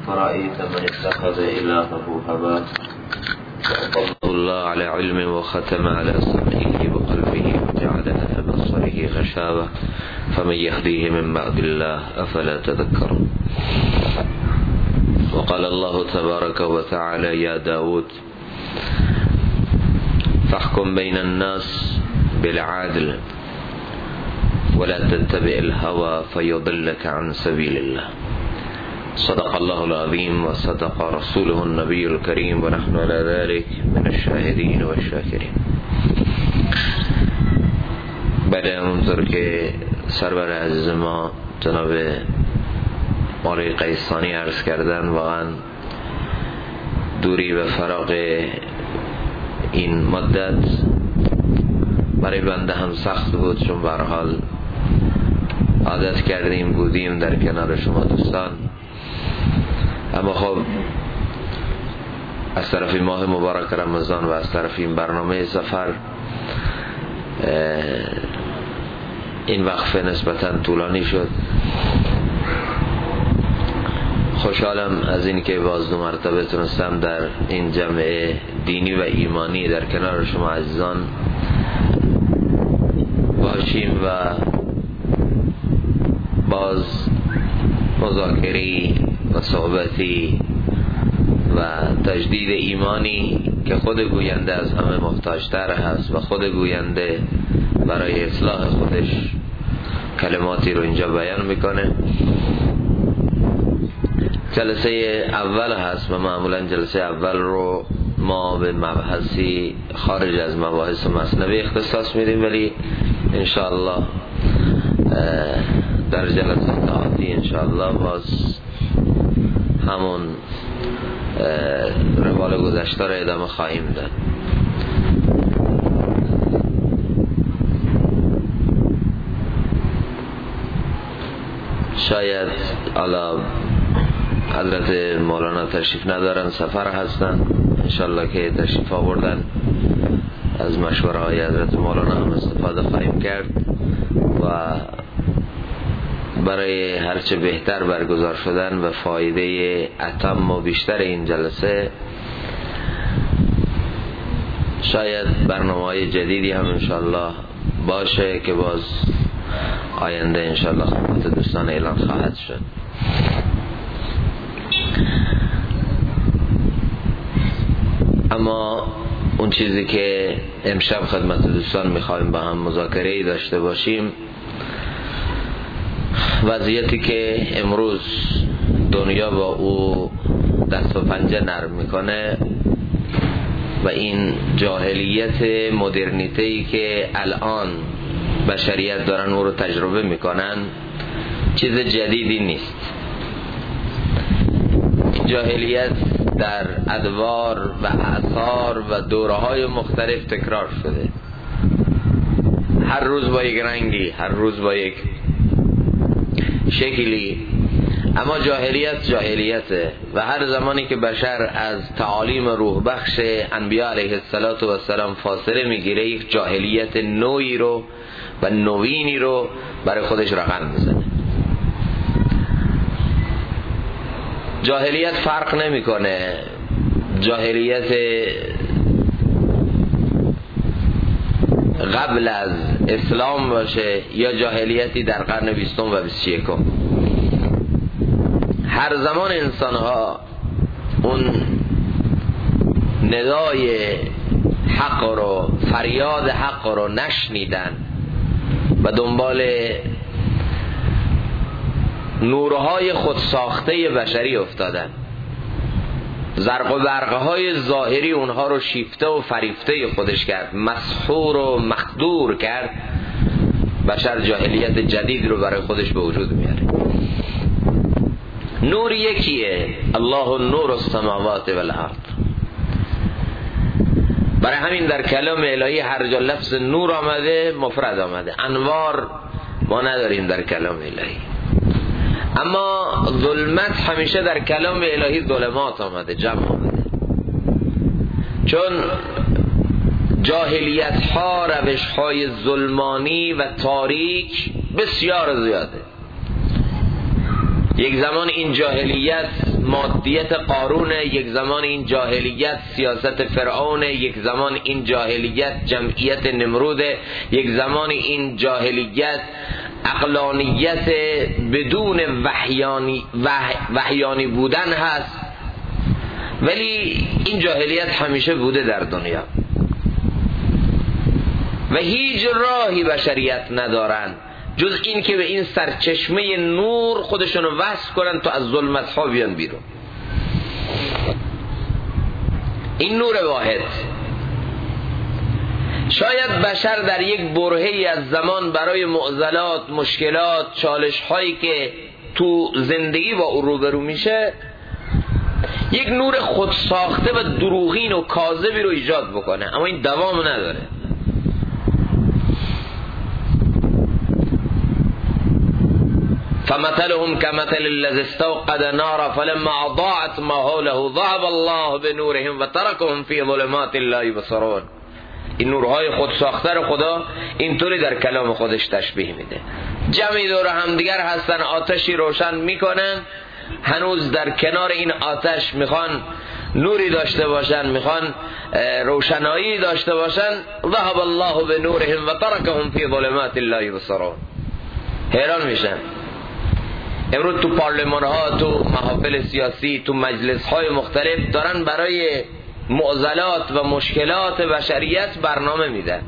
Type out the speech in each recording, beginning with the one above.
فرأيت من اتخذ إلهه هواه وأضله الله على علم وختم على سمعه وقلبه وجعل على بصره غشاوة فمن يهديه من بعد الله أفلا تذكرون. وقال الله تبارك وتعالى: يا داود فاحكم بين الناس بالعدل ولا تتبع الهوى فيضلك عن سبيل الله. صدق الله العظيم وصدق رسوله النبي الكريم ونحن على ذلك من الشاهدين والشاكرين. بعد همونطور که سرور عزیز ما جناب مولوی قیسانی عرض کردن، واقعا دوری و فراغ این مدت برای بنده هم سخت بود، چون به هر حال عادت کردیم بودیم در کنار شما دوستان. اما خب از طرف ماه مبارک رمضان و از طرف این برنامه سفر این وقفه نسبتا طولانی شد. خوشحالم از این که باز دو مرتبه تونستم در این جمع دینی و ایمانی در کنار شما عزیزان باشیم و باز مذاکری و صحبتی و تجدید ایمانی که خود گوینده از همه محتاجتر هست و خود گوینده برای اصلاح خودش کلماتی رو اینجا بیان میکنه. جلسه اول هست و معمولا جلسه اول رو ما به مبحثی خارج از مباحث مثنوی اختصاص میدیم، ولی انشاءالله در جلسات آتی انشاءالله باز همون روال گذشته را ادامه خواهیم داد. شاید حالا حضرت مولانا تشریف ندارن، سفر هستن، انشاءالله که تشریف آوردن از مشوره های حضرت مولانا هم استفاده خواهیم کرد و برای هرچه بهتر برگزار شدن و فایده اتم و بیشتر این جلسه شاید برنامه‌های جدیدی هم انشاءالله باشه که باز آینده انشاءالله خدمت دوستان اعلان خواهد شد. اما اون چیزی که امشب خدمت دوستان میخوایم با هم مذاکره‌ای داشته باشیم، وضعیتی که امروز دنیا با او دست و پنجه نرم میکنه و این جاهلیت مدرنیته‌ای که الان بشریت دارن او رو تجربه میکنن چیز جدیدی نیست. جاهلیت در ادوار و اثار و دوره‌های مختلف تکرار شده، هر روز با یک رنگی، هر روز با یک شکلی، اما جاهلیت جاهلیته و هر زمانی که بشر از تعالیم روح بخش انبیاء علیه السلام فاصله میگیره، یک جاهلیت نوعی رو و نوینی رو برای خودش رقم میزنه. جاهلیت فرق نمیکنه جاهلیت قبل از اسلام باشه یا جاهلیتی در قرن 20 و 21. هر زمان انسان ها اون ندای حق رو، فریاد حق رو نشنیدن و دنبال نورهای خودساخته بشری افتادن، زرق و برقهای ظاهری اونها رو شیفته و فریفته خودش کرد، مسحور و مخدور کرد، بشر جاهلیت جدید رو برای خودش به وجود میاره. نور یکیه، الله نور السماوات والارض. برای همین در کلام الهی هر جا لفظ نور آمده مفرد آمده، انوار ما نداریم در کلام الهی. اما ظلمت همیشه در کلام الهی ظلمات آمده، جمع آمده، چون جاهلیت ها، روش های ظلمانی و تاریک بسیار زیاده. یک زمان این جاهلیت مادیت قارون، یک زمان این جاهلیت سیاست فرعون، یک زمان این جاهلیت جمعیت نمرود، یک زمان این جاهلیت عقلانیت بدون وحیانی بودن هست. ولی این جاهلیت همیشه بوده در دنیا و هیچ راهی بشریت ندارن جز این که به این سرچشمه نور خودشون رو وصل کنن تا از ظلمت ها بیان بیرون. این نور واحد. شاید بشر در یک برهه‌ای از زمان برای معضلات، مشکلات، چالش هایی که تو زندگی با او روبرو میشه یک نور خودساخته و دروغین و کاذبی رو ایجاد بکنه، اما این دوام نداره. فمثلهم كمثل الذي استوقد نارا فلما اضاعت ما حوله ذهب الله بنورهم وتركهم في ظلمات لا يبصرون. این نورهای خود ساخته رو خدا اینطوری در کلام خودش تشبیه میده. جمعی دور همدیگر هستن، آتشی روشن میکنن، هنوز در کنار این آتش میخوان نوری داشته باشن، میخوان روشنایی داشته باشن. ذهب الله بنورهم وتركهم في ظلمات لا يبصرون. حیران میشن. امروز تو پارلمان ها، تو محافل سیاسی، تو مجلس های مختلف دارن برای معضلات و مشکلات بشریت برنامه میدن.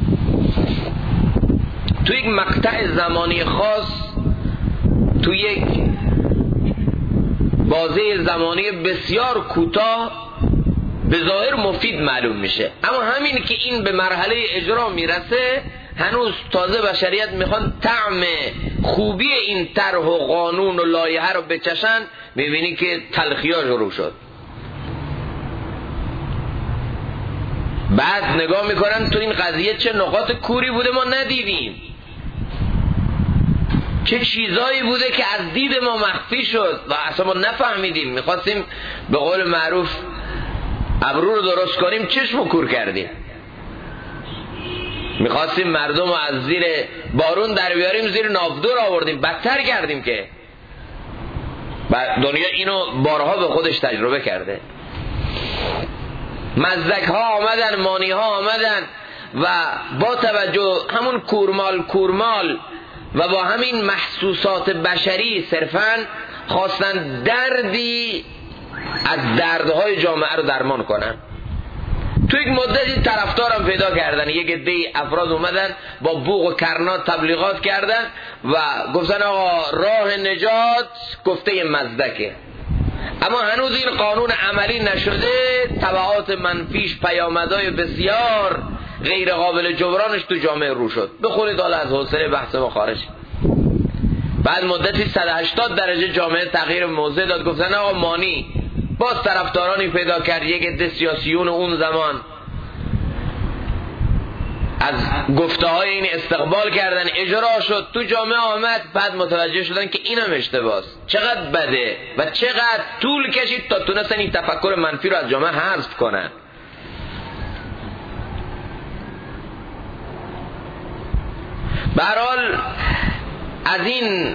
تو یک مقطع زمانی خاص، تو یک بازه زمانی بسیار کوتاه به ظاهر مفید معلوم میشه، اما همین که این به مرحله اجرا میرسه هنوز تازه بشریت میخوان طعم خوبی این طرح و قانون و لایحه رو بچشن، میبینی که تلخی‌ها شروع شد. بعد نگاه میکنن تو این قضیه چه نقاط کوری بوده ما ندیدیم، چه چیزایی بوده که از دید ما مخفی شد و اصلا ما نفهمیدیم. میخواستیم به قول معروف ابرو رو درست کنیم، چشم رو کور کردیم. میخواستیم مردم رو از زیر بارون در بیاریم، زیر ناودور آوردیم، بدتر کردیم. که دنیا اینو بارها به خودش تجربه کرده. مزدک ها آمدن، مانی ها آمدن و با توجه همون کورمال و با همین محسوسات بشری صرفاً خواستن دردی از دردهای جامعه رو درمان کنن. تو یک مدتی طرفدارم پیدا کردن، یک عده افراد اومدن با بوق و کرنات تبلیغات کردن و گفتن آقا راه نجات گفته مزدکه. اما هنوز این قانون عملی نشده، تبعات منفیش، پیامدهای بسیار غیر قابل جبرانش تو جامعه رو شد. بخونید حالا از حوصله بحث ما خارج. بعد مدتی 180 درجه جامعه تغییر موضع داد، گفتن آقا مانی. باز طرفدارانی پیدا کرد، یک عده سیاسیون اون زمان از گفته های این استقبال کردن، اجرا شد، تو جامعه آمد. بعد متوجه شدن که اینم اشتباهه، چقدر بده و چقدر طول کشید تا تونستن این تفکر منفی رو از جامعه حذف کنن. به هر حال از این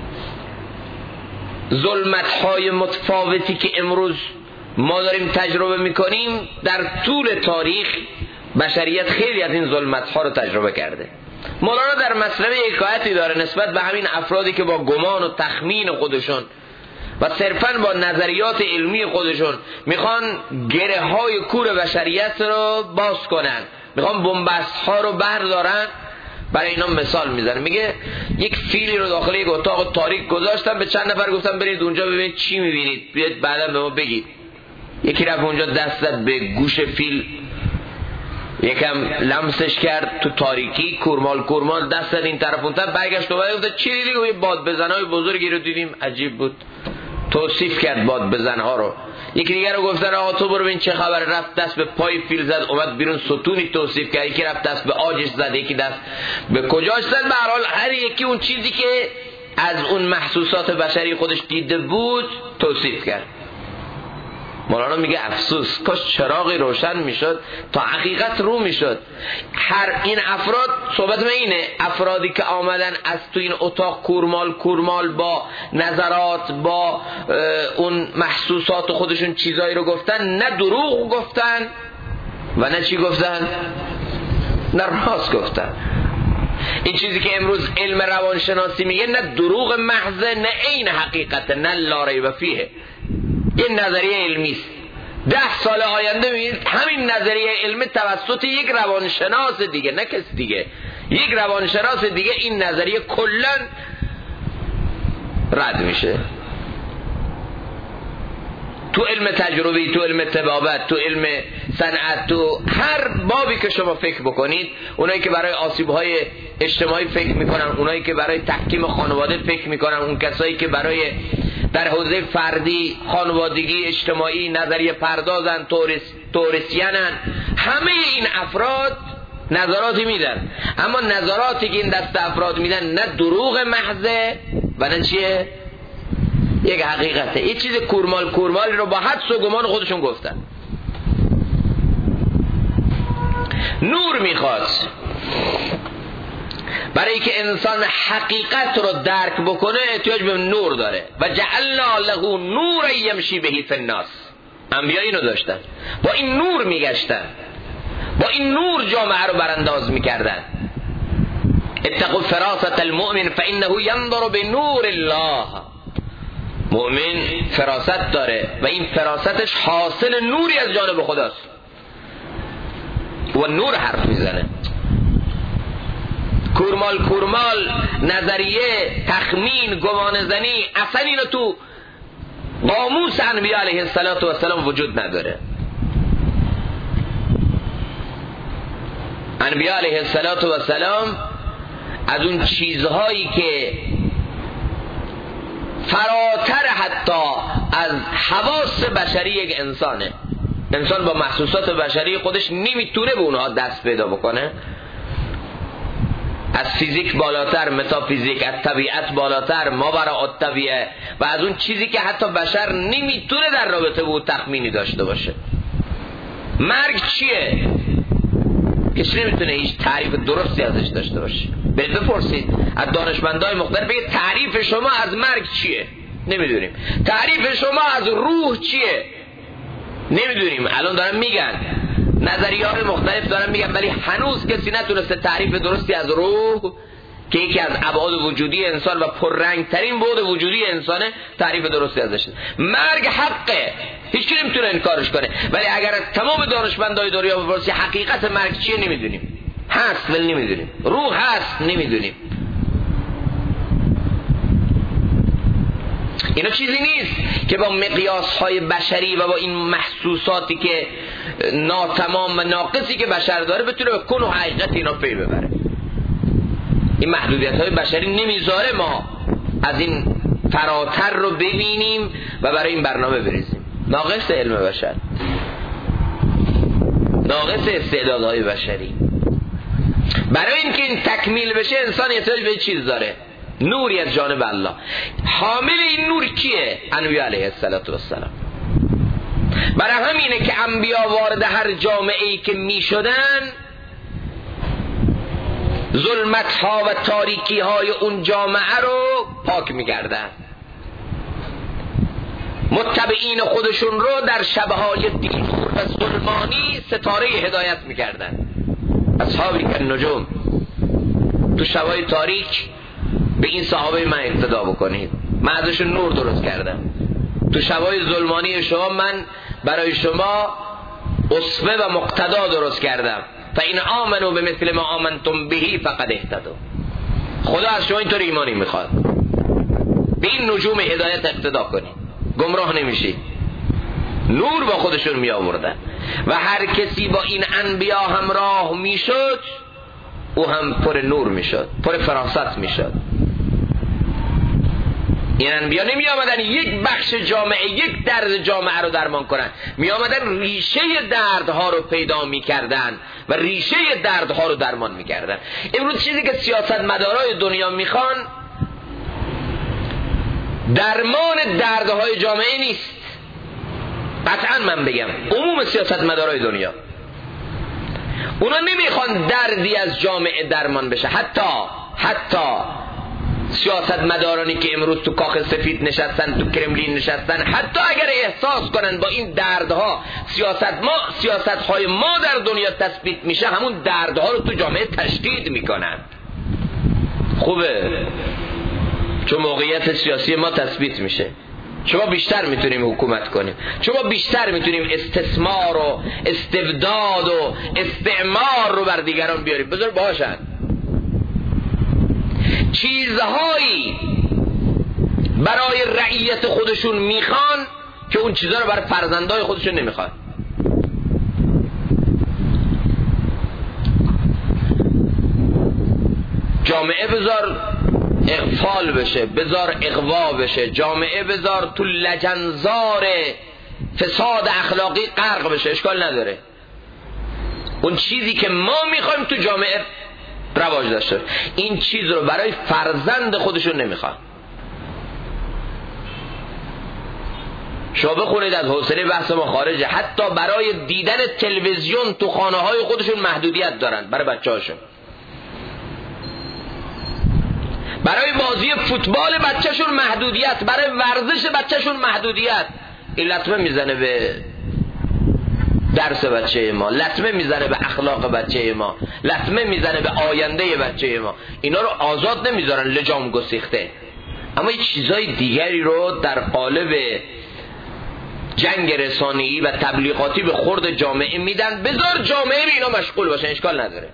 ظلمت‌های متفاوتی که امروز ما داریم تجربه می‌کنیم، در طول تاریخ بشریت خیلی از این ظلمت‌ها رو تجربه کرده. مولانا در مطلب حکایتی داره نسبت به همین افرادی که با گمان و تخمین خودشون و صرفاً با نظریات علمی خودشون میخوان گره‌های کور بشریت رو باز کنن، میخوان بن‌بست‌ها رو بردارن. برای اینا مثال میزنه، میگه یک فیلی رو داخل یک اتاق تاریک گذاشتن، به چند نفر گفتن برید اونجا ببینید چی میبینید، بیاید بعدا به ما بگید. یکی رفت اونجا دست زد به گوش فیل، یکم لمسش کرد تو تاریکی، کورمال دست زد این طرف اون طرف، برگشت و گفت چی دیدی؟ گفت باد بزنهای بزرگی رو دیدیم، عجیب بود. توصیف کرد باد بزنها رو. یکی دیگر رو گفتن آقا تو برو ببین چه خبر، رفت دست به پای فیل زد، اومد بیرون ستونی توصیف کرد. یکی رفت دست به آجش زد، یکی دست به کجاش زد. به هر حال هر یکی اون چیزی که از اون محسوسات بشری خودش دیده بود توصیف کرد. مولانا میگه افسوس کاش چراغی روشن میشد تا حقیقت رو میشد. هر این افراد، صحبت من اینه، افرادی که آمدن از تو این اتاق کورمال با نظرات، با اون محسوسات خودشون چیزایی رو گفتن، نه دروغ گفتن و نه چی گفتن، نه راست گفتن. این چیزی که امروز علم روانشناسی میگه نه دروغ محض، نه عین حقیقت، نه لا ریب فیه. این نظریه علمی است. 10 سال آینده میبینید همین نظریه علمی توسط یک روانشناس دیگه، نه کس دیگه، یک روانشناس دیگه این نظریه کلا رد میشه. تو علم تجربی، تو علم طبابت، تو علم صنعت، تو هر بابی که شما فکر بکنید، اونایی که برای آسیب‌های اجتماعی فکر میکنن، اونایی که برای تحکیم خانواده فکر میکنن، اون کسایی که برای در حوزه فردی، خانوادگی، اجتماعی نظریه پردازن، تئوریسینن، همه این افراد نظراتی میدن. اما نظراتی که این دست افراد میدن نه دروغ محضه و نه چیه، یک حقیقته. این چیز کورمال رو با حدس و گمان خودشون گفتن. نور میخواد برای که انسان حقیقت رو درک بکنه، احتیاج به نور داره. و جعلنا له نور یمشی بهی فی الناس. انبیا اینو داشتن، با این نور میگشتن، با این نور جامعه رو برانداز میکردن. اتقوا فراست المؤمن فانه ينظر بنور الله. مؤمن فراست داره و این فراستش حاصل نوری از جانب خداست و نور حرف میزنه. کورمال نظریه، تخمین، گمانه‌زنی، اصلا اینو تو قاموس انبیاء علیه السلام وجود نداره. انبیاء علیه السلام از اون چیزهایی که فراتر حتی از حواس بشری یک انسانه، انسان با محسوسات بشری خودش نمیتونه به اونها دست پیدا بکنه، از فیزیک بالاتر، متافیزیک، از طبیعت بالاتر، ماوراء الطبیعه، و از اون چیزی که حتی بشر نمیتونه در رابطه با تخمینی داشته باشه. مرگ چیه؟ کسی نمیتونه هیچ تعریف درستی ازش داشته باشه. برید بپرسید از دانشمندای مختلف، بگید تعریف شما از مرگ چیه؟ نمیدونیم. تعریف شما از روح چیه؟ نمیدونیم. الان دارن میگن، نظریات مختلف دارن میگن، ولی هنوز کسی نتونسته تعریف درستی از روح که یکی از ابعاد وجودی انسان و پررنگ ترین بعد وجودی انسانه، تعریف درستی ازش. مرگ حقه، هیچ کی نمیتونه انکارش کنه، ولی اگر از تمام دانشمندای دنیا بپرسی حقیقت مرگ چیه، نمیدونیم. هست ولی نمیدونیم. روح هست نمیدونیم. اینا چیزی نیست که با مقیاس‌های بشری و با این محسوساتی که ناتمام و ناقصی که بشر داره بتونه به کن و حقیقت اینا پی ببره. این محدودیت‌های بشری نمیذاره ما از این فراتر رو ببینیم و برای این برنامه بریزیم. ناقص علم بشر، ناقص استعدادهای بشری. برای اینکه این تکمیل بشه انسان احتیاج به چیز داره، نوری از جانب الله. حامل این نور کیه؟ انبیاء علیه السلام. برای همینه که انبیا وارد هر جامعه‌ای که می شدن، ظلمت‌ها و تاریکی‌های اون جامعه رو پاک می‌کردن. متبعین خودشون رو در شب‌های دیرگور و ظلمانی ستاره هدایت می‌کردن. اصحابی که نجوم، تو شب‌های تاریک به این صحابه من اقتدا بکنید، من ازشون نور درست کردم. تو شب‌های ظلمانی شما من برای شما اسوه و مقتدا درست کردم. فإن آمنوا بمثل ما آمنتم به فقد اهتدوا. خدا از شما اینطور ایمانی میخواد، به این نجوم هدایت اقتدا کنید، گمراه نمیشید. نور با خودشون می آوردن و هر کسی با این انبیا همراه میشد او هم پر نور میشد، پر فراست میشد. این انبیا نمی آمدن یک بخش جامعه، یک درد جامعه رو درمان کنن، می آمدن ریشه دردها رو پیدا می کردن و ریشه دردها رو درمان می کردن. امروز چیزی که سیاستمدارای دنیا می خوان درمان دردهای جامعه نیست، قطعا من بگم عموم سیاستمدارای دنیا اونا نمیخوان دردی از جامعه درمان بشه. حتی سیاستمدارانی که امروز تو کاخ سفید نشستن، تو کرملین نشستن، حتی اگر احساس کنن با این دردها سیاستهای ما در دنیا تثبیت میشه، همون دردها رو تو جامعه تشدید میکنن. خوبه، چون موقعیت سیاسی ما تثبیت میشه، چون ما بیشتر میتونیم حکومت کنیم، چون ما بیشتر میتونیم استثمار و استبداد و استعمار رو بر دیگران بیاریم. بذار باشن چیزهایی برای رعیت خودشون میخوان که اون چیزها رو برای فرزندای خودشون نمیخوان. جامعه بذار اغفال بشه، بذار اغوا بشه، جامعه بذار تو لجنزار فساد اخلاقی غرق بشه، اشکال نداره. اون چیزی که ما میخوایم تو جامعه رواج داشته، این چیز رو برای فرزند خودشون نمیخوان. شما بخونید از حوصله بحث ما خارجه، حتی برای دیدن تلویزیون تو خانه های خودشون محدودیت دارن برای بچه هاشون، برای بازی فوتبال بچهشون محدودیت، برای ورزش بچهشون محدودیت. این لطمه میزنه به درس بچه ما، لطمه میزنه به اخلاق بچه ما، لطمه میزنه به آینده بچه ما. اینا رو آزاد نمیذارن لجام گسیخته، اما یه چیزای دیگری رو در قالب جنگ رسانه‌ای و تبلیغاتی به خورد جامعه میدن. بذار جامعه به اینا مشغول باشن، اشکال نداره.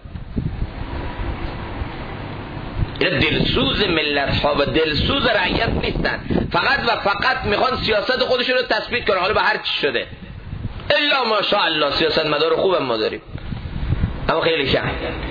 اینا دلسوز ملت ها و دلسوز رعیت نیستن، فقط و فقط میخوان سیاست خودشون رو تثبیت کنن، حالا به هر چی شده. الا ماشاءالله سیاست مدار خوبم ما داریم، اما خیلی کم.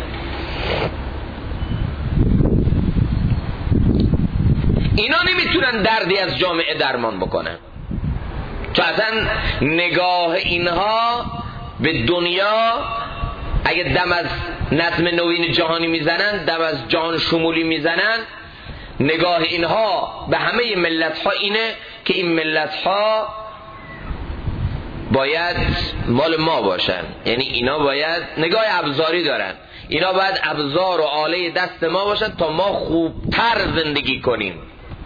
اینا نمیتونن دردی از جامعه درمان بکنن، چون اصلا نگاه اینها به دنیا، اگه دم از نظم نوین جهانی میزنن، دم از جهان شمولی میزنن، نگاه اینها به همه ملت ها اینه که این ملت ها باید مال ما باشن. یعنی اینا باید نگاه ابزاری دارن، اینا باید ابزار و آله دست ما باشن تا ما خوبتر زندگی کنیم،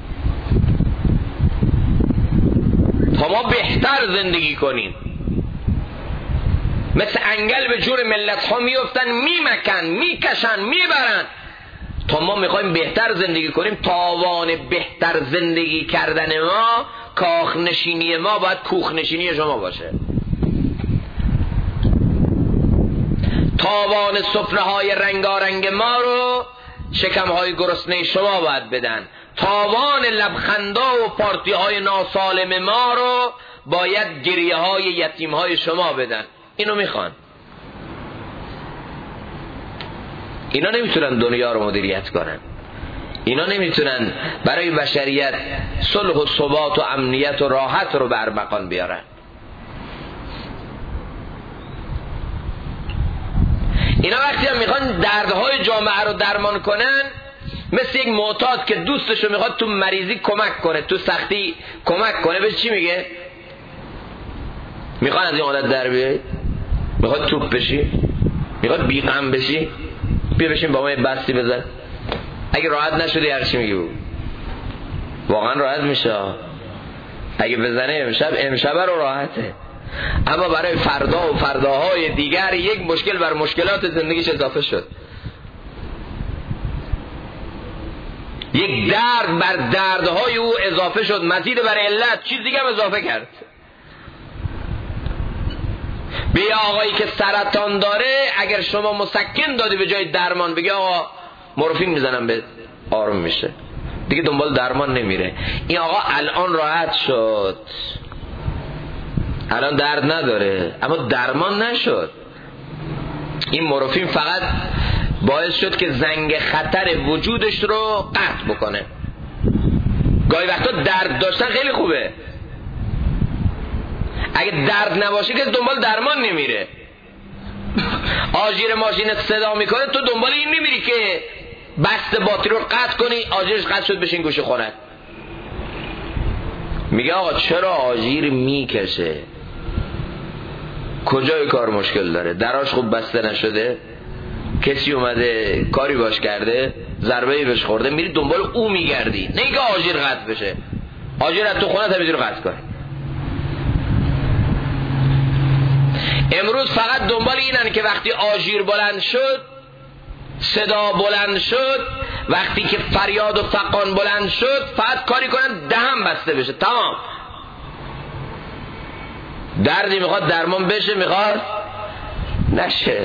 تا ما بهتر زندگی کنیم. مثل انگل به جور ملت ها میفتن، میمکن، میکشن، میبرن، تا ما میخوایم بهتر زندگی کنیم. تاوان بهتر زندگی کردن ما، کاخ نشینی ما باید کوخ نشینی شما باشه. تاوان سفره های رنگارنگ ما رو شکم های گرسنه شما باید بدن. تاوان لبخندا و پارتی های ناسالم ما رو باید گریه های یتیم های شما بدن. اینو میخوان. اینا نمیتونن دنیا رو مدیریت کنن، اینا نمیتونن برای بشریت صلح و ثبات و امنیت و راحت رو بر مقام بیارن. اینا وقتی هم میخوان دردهای جامعه رو درمان کنن، مثل یک معتاد که دوستشو میخواد تو مریضی کمک کنه، تو سختی کمک کنه، بهش چی میگه؟ میخوان از این عادت در بیایید؟ میخواد توپ بشی؟ میخواد بیغم بشی؟ بیا بشین با ما بستی بزن. اگه راحت نشدی هر چی میگی بود، واقعا راحت میشه. اگه بزنه امشب رو راحته، اما برای فردا و فرداهای دیگر یک مشکل بر مشکلات زندگیش اضافه شد، یک درد بر دردهای او اضافه شد، مزید بر علت چیز دیگه هم اضافه کرد. به آقایی که سرطان داره اگر شما مسکن دادی به جای درمان، بگی آقا مورفین میزنم به آروم میشه، دیگه دنبال درمان نمیره. این آقا الان راحت شد، الان درد نداره، اما درمان نشد. این مورفین فقط باعث شد که زنگ خطر وجودش رو قطع بکنه. گاهی وقتا درد داشتن خیلی خوبه، اگه درد نباشه که دنبال درمان نمیره. آژیر ماشینت صدا میکنه، تو دنبال این نمیری که بست باتری رو قطع کنی، آژیرش قطع شد بشین گوشه خونت. میگه آقا چرا آژیر میکشه؟ کجای کار مشکل داره؟ دراش خوب بسته نشده، کسی اومده کاری باش کرده، ضربه‌ای بهش خورده، میری دنبال او میگردی، نه اینکه آجیر قطع بشه. آجیر از تو خونه تمیزی رو قطع کنه. امروز فقط دنبال اینن که وقتی آژیر بلند شد، صدا بلند شد، وقتی که فریاد و فقان بلند شد، فقط کاری کنن دهن بسته بشه، تمام. دردی میخواد درمان بشه، میخواد نشه.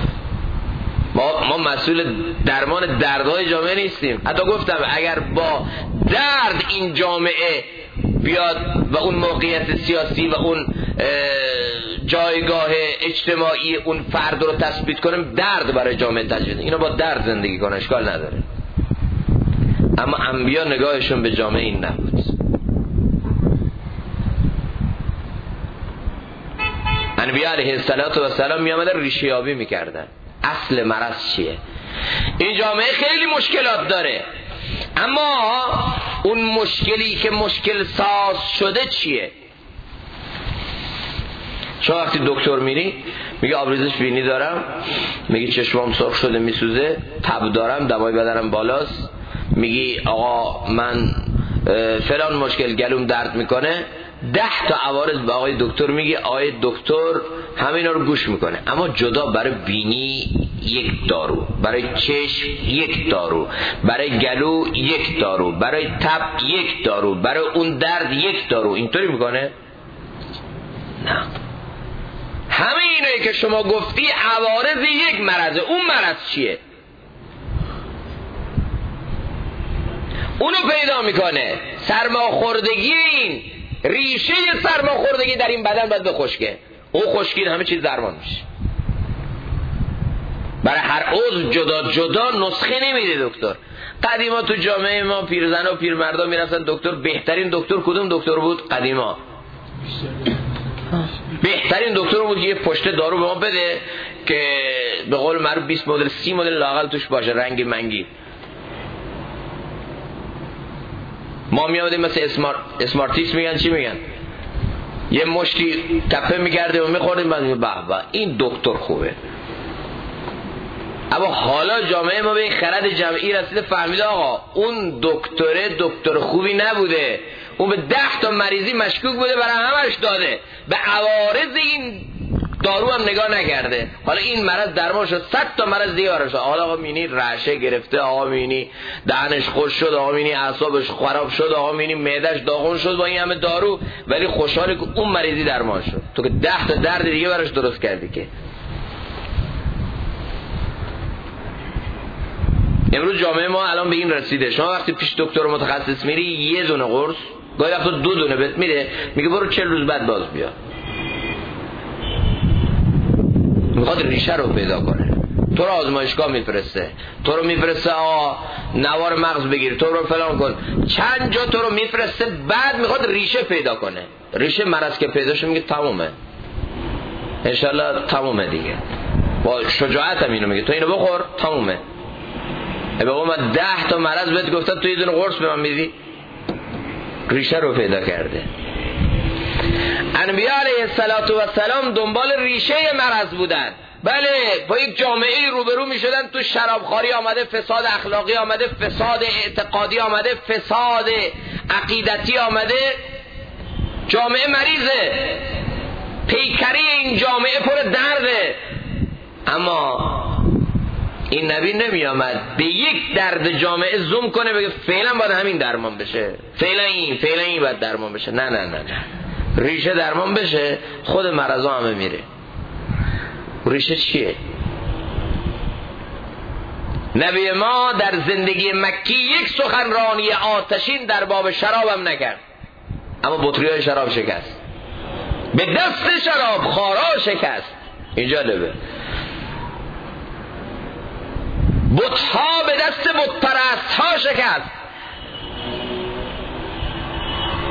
ما مسئول درمان دردهای جامعه نیستیم. حتی گفتم اگر با درد این جامعه بیاد و اون موقعیت سیاسی و اون جایگاه اجتماعی اون فرد رو تثبیت کنیم، درد برای جامعه تجدید، اینا با درد زندگی کنه، اشکال نداره. اما انبیا نگاهشون به جامعه این نبود. انبیا علیه السلام می آمدن ریشه یابی میکردن اصل مرض چیه. این جامعه خیلی مشکلات داره، اما اون مشکلی که مشکل ساز شده چیه؟ شما وقتی دکتر میری میگه آبریزش بینی دارم، میگی چشمام سرخ شده میسوزه، تب دارم، دوای بدنم بالاست، میگی آقا من فلان مشکل گلوم درد میکنه، 10 تا عوارض به آقای دکتر میگه، آقای دکتر همینا رو گوش میکنه. اما جدا برای بینی یک دارو، برای چشم یک دارو، برای گلو یک دارو، برای تب یک دارو، برای اون درد یک دارو. اینطوری میکنه؟ نه. همه اینایی که شما گفتی عوارض یک مرضه. اون مرض چیه؟ اونو پیدا میکنه. سرماخوردگی، این ریشه سرماخوردگی در این بدن باید به خشکه. او خشکین همه چیز درمان میشه. برای هر عضو جدا جدا نسخه نمیده دکتر. قدیما تو جامعه ما پیرزن و پیرمردا میرفتن دکتر. بهترین دکتر کدوم دکتر بود قدیما؟ بهترین دکتر بود که یه پشت دارو به ما بده که به قول معروف 20 مدل 30 مدل لااقل توش باشه، رنگی منگی. ما میامدیم مثل اسمارتیس میگن، چی میگن، یه مشتی تپه میکرده و میخوردیم، بعد به به این دکتر خوبه. اما حالا جامعه ما به این خرد جمعی رسیده، فهمیده آقا اون دکتر خوبی نبوده، اون به 10 تا مریضی مشکوک بوده، برای همش داده، به عوارض این دارو هم نگاه نکرده. حالا این مرض درمان شد، 100 تا مرض دیگه براش. حالا آقا مینی رعشه گرفته، آقا مینی دهنش خوش شد، آقا مینی اعصابش خراب شد، آقا مینی معدهش داغون شد با این همه دارو، ولی خوشحاله که اون مریضی درمان شد. تو که 10 تا درد دیگه براش درست کردی. که امروز جامعه ما الان به این رسیده، شما وقتی پیش دکتر متخصص میری یه دونه قرص، گاهی وقتا 2 دونه بهت میده، میگه برو 40 روز بعد باز بیا. میخواد ریشه رو پیدا کنه. تو رو آزمایشگاه میفرسته، تو رو میفرسته آقا نوار مغز بگیر، تو رو فلان کن، چند جا تو رو میفرسته، بعد میخواد ریشه پیدا کنه. ریشه مرض که پیدا شد میگه تمومه، انشالله تمومه دیگه. با شجاعت هم اینو میگه، تو اینو بخور تمومه. بابا من 10 تا مرض بهت گفتم، تو یه دونه قرص به من میدی؟ ریشه رو پیدا کرده. انبیاء علیه السلام دنبال ریشه مرض بودن. بله، با یک جامعه روبرو می شدن، تو شرابخواری آمده، فساد اخلاقی آمده، فساد اعتقادی آمده، فساد عقیدتی آمده، جامعه مریضه، پیکری این جامعه پر درده. اما این نبی نمی آمد به یک درد جامعه زوم کنه بگه فعلا باید همین درمان بشه، فعلا این باید درمان بشه. نه، ریشه درمان بشه، خود مرضا همه میره. ریشه چیه؟ نبی ما در زندگی مکی یک سخنرانی آتشین در باب شراب هم نکرد، اما بطری‌های شراب شکست، به دست شراب خارا شکست. این جالبه، بت‌ها به دست بت‌پرست‌ها شکست.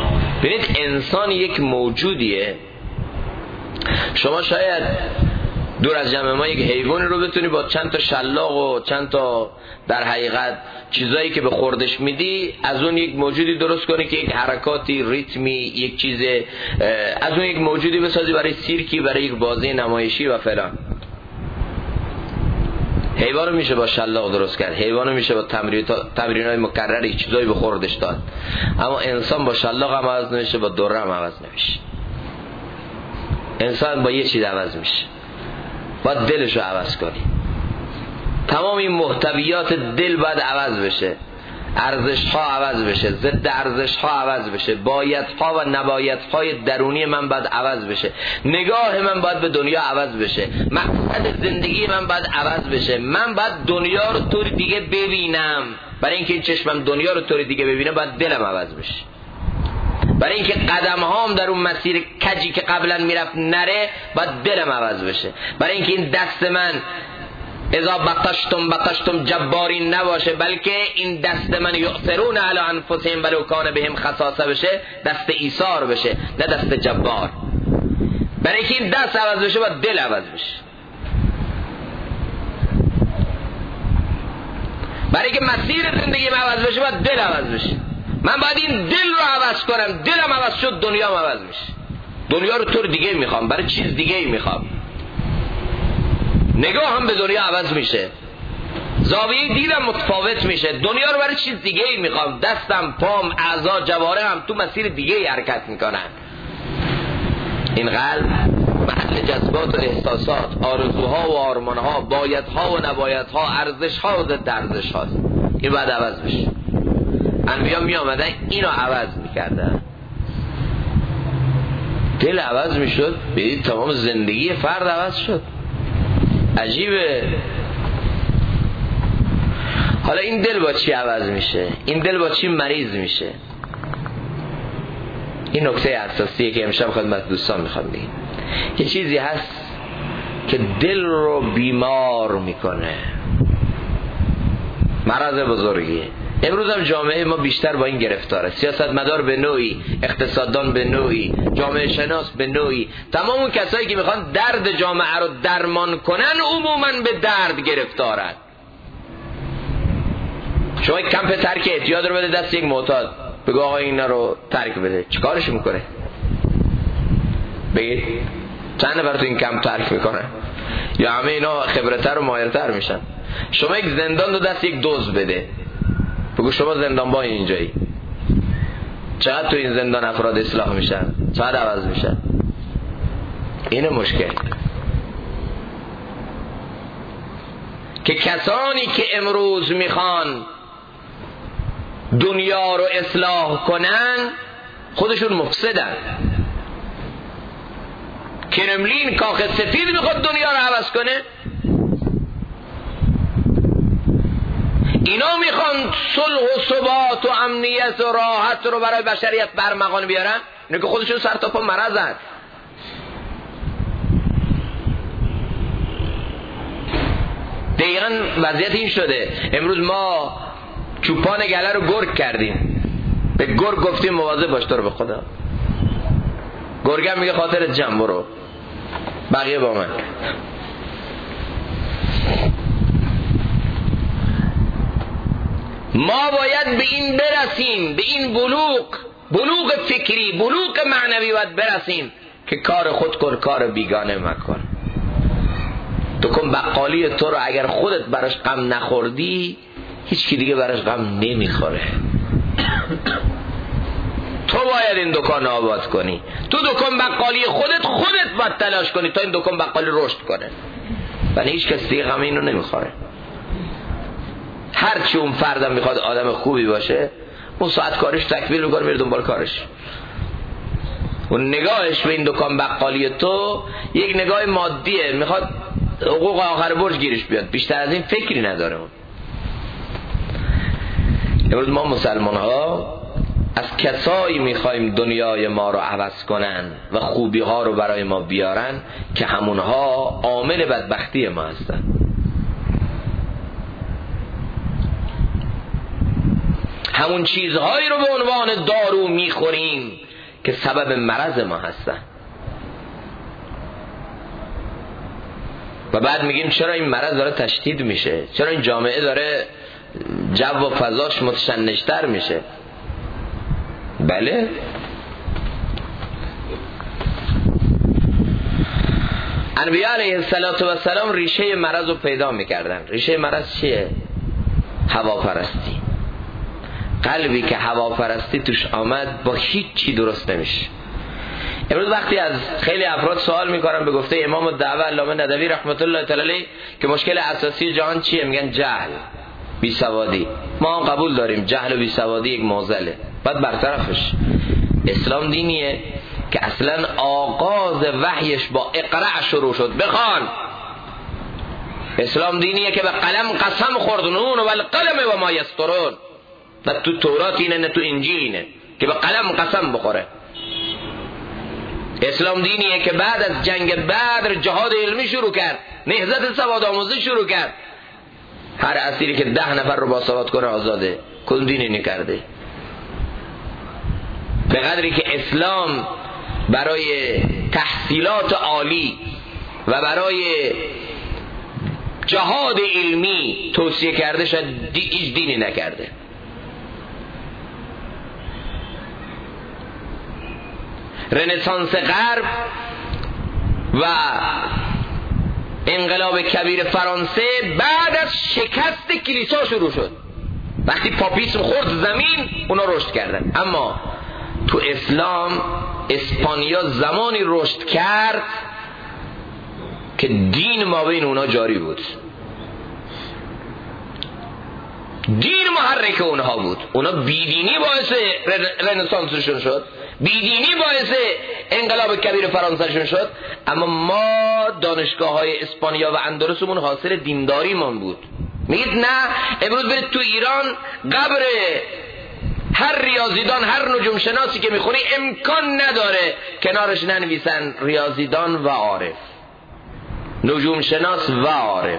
ببینید انسان یک موجودیه، شما شاید دور از جمع ما یک حیوانی رو بتونی با چند تا شلاق و چند تا در حقیقت چیزایی که به خوردش میدی از اون یک موجودی درست کنی که یک حرکاتی، ریتمی، یک چیز از اون یک موجودی بسازی برای سیرکی، برای یک بازی نمایشی و فلان. حیوان رو میشه با شلاق درست کرد، حیوان رو میشه با تمرین‌های مکرر چیزایی به خوردش داد، اما انسان با شلاق هم عوض نمیشه، با دره هم عوض نمیشه. انسان با یه چیز عوض میشه، باید دلشو عوض کنی. تمام این محتویات دل باید عوض بشه، ارزش‌ها عوض بشه، ضد ارزش‌ها عوض بشه، بایدها و نبایدهای درونی من باید عوض بشه، نگاه من باید به دنیا عوض بشه، مقصد زندگی من باید عوض بشه. من باید دنیا رو طور دیگه ببینم. برای اینکه این چشمم دنیا رو طور دیگه ببینه باید دلم عوض بشه. برای اینکه قدم‌هام در اون مسیر کجی که قبلا میرفت نره باید دلم عوض بشه. برای اینکه این دست من اذا بطشتم جبارین نباشه، بلکه این دست من یؤثرون علی انفسهم ولو کان بهم خصاصه بشه، دست ایثار بشه، نه دست جبار. برای اینکه این دست عوض بشه باید دل عوض بشه. برای اینکه مسیر زندگی من عوض بشه باید دل عوض بشه. من باید این دل رو عوض کنم. دلم عوض شد دنیام عوض میشه. دنیا رو طور دیگه میخوام، برای چیز دیگه میخوام. نگاه هم به دنیا عوض میشه، زاویه دیدم متفاوت میشه. دنیا رو برای چیز دیگه میخوام. دستم، پام، اعضا، جوارحم تو مسیر دیگه حرکت میکنن. این قلب محل جذبات و احساسات، آرزوها و آرمانها، بایدها و نبایدها، ارزشها و ضد ارزشها. این باید عوض بشه. انبیا می آمدن اینو عوض میکردن. دل عوض میشد، بدید تمام زندگی فرد عوض شد. عجیبه. حالا این دل با چی عوض میشه؟ این دل با چی مریض میشه؟ این نکته اساسیه که امشب خدمت دوستان میخوام بگم. یه چیزی هست که دل رو بیمار میکنه، مرض بزرگیه. امروز هم جامعه ما بیشتر با این گرفتاره. سیاستمدار به نوعی، اقتصاددان به نوعی، جامعه شناس به نوعی، تمام اون کسایی که میخوان درد جامعه رو درمان کنن عموما به درد گرفتارن. شما یک کمپ ترک اعتیاد رو بده دست یک معتاد، بگو آقا اینا رو ترک بده، چیکارش میکنه؟ بگید چند نفر تو این کمپ ترک میکنه؟ یا همه اینا خبرتر و ماهرتر میشن؟ شما یک زندان رو دست یک دوز بده، بگو شما زندانبان اینجایی، چقدر تو این زندان افراد اصلاح میشن، چقدر عوض میشن؟ اینه مشکل. که کسانی که امروز میخوان دنیا رو اصلاح کنن خودشون مفسدن. کرملین کاخ سفید میخواد دنیا رو عوض کنه، اینا میخوان صلح و ثبات و امنیت و راحت رو برای بشریت برمغان بیارن. اینا که خودشون سر تا پا مرضن. دقیقاً وضعیت این شده. امروز ما چوپان گله رو گرگ کردیم، به گرگ گفتیم مواظب باش، تو رو به خدا. گرگم میگه خاطر جمع برو، بقیه با من. ما باید به این برسیم، به این بلوغ فکری، بلوغ معنوی باید برسیم که کار خود کن، کار بیگانه مکن. تو کن بقالی تو رو اگر خودت براش غم نخوردی هیچ کی دیگه براش غم نمیخوره. تو باید این دکان آباد کنی. تو دکان بقالی خودت باید تلاش کنی تا این دکان بقالی رشد کنه، ولی هیچ کس دیگه غم اینو نمیخوره. هرچی اون فردم میخواد آدم خوبی باشه، اون ساعت کارش تکمیل میکنه میره دنبال کارش. اون نگاهش به این دکان بقالی تو یک نگاه مادیه، میخواد حقوق آخر برج گیرش بیاد، بیشتر از این فکری نداره. امروز ما مسلمان ها از کسایی میخوایم دنیای ما رو عوض کنن و خوبی ها رو برای ما بیارن که همونها عامل بدبختی ما هستن. همون چیزهایی رو به عنوان دارو میخوریم که سبب مرض ما هستن. و بعد میگیم چرا این مرض داره تشدید میشه، چرا این جامعه داره جو و فضاش متشنج‌تر میشه. بله، انبیاء علیه السلام ریشه مرض رو پیدا میکردن. ریشه مرض چیه؟ هواپرستی. قلبی که هواپرستی توش آمد با هیچ چی درست نمیشه. امروز وقتی از خیلی افراد سوال میکنم به گفته امام الدعوه علامه ندوی رحمت الله تعالی علیه که مشکل اساسی جهان چیه، میگن جهل، بیسوادی. ما هم قبول داریم جهل و بیسوادی یک معضله، بعد برطرفش. اسلام دینیه که اصلا آغاز وحیش با اقرأ شروع شد، بخوان. اسلام دینیه که به قلم قسم خورد، نون و القلم و ما یسطرون. نه تو تورات اینه نه تو انجیل اینه که به قلم قسم بخوره. اسلام دینیه که بعد از جنگ بدر جهاد علمی شروع کرد، نهضت سواد آموزی شروع کرد. هر اسیری که 10 نفر رو باسواد کنه آزاده. کدوم دینی نکرده؟ به قدری که اسلام برای تحصیلات عالی و برای جهاد علمی توصیه کرده، شاید هیچ دینی نکرده. رنسانس غرب و انقلاب کبیر فرانسه بعد از شکست کلیسا شروع شد. وقتی پاپیسم خورد زمین، اونا رشد کردن. اما تو اسلام اسپانیا زمانی رشد کرد که دین ما بین اونا جاری بود. دین محرک اونها بود. اونا بیدینی باعث رنسانسشون شد، بیدینی باعث انقلاب کبیر فرانسهشون شد. اما ما دانشگاه های اسپانیا و اندلسمون حاصل دینداری من بود. میگید نه، امروز برید تو ایران قبر هر ریاضیدان، هر نجوم شناسی که میخونی امکان نداره کنارش ننویسن ریاضیدان و عارف، نجوم شناس و عارف.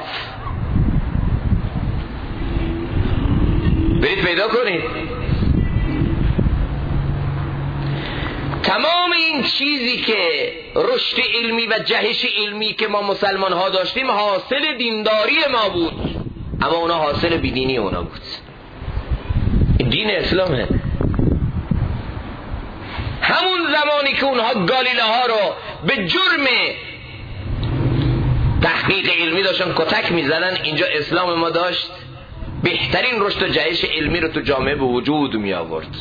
برید پیدا کنید. تمام این چیزی که رشد علمی و جهش علمی که ما مسلمان ها داشتیم حاصل دینداری ما بود، اما اونا حاصل بیدینی اونا بود. دین اسلامه. همون زمانی که اونها گالیله رو به جرم تحقیق علمی داشتن کتک میزنن، اینجا اسلام ما داشت بهترین رشد و جهش علمی رو تو جامعه به وجود می آورد.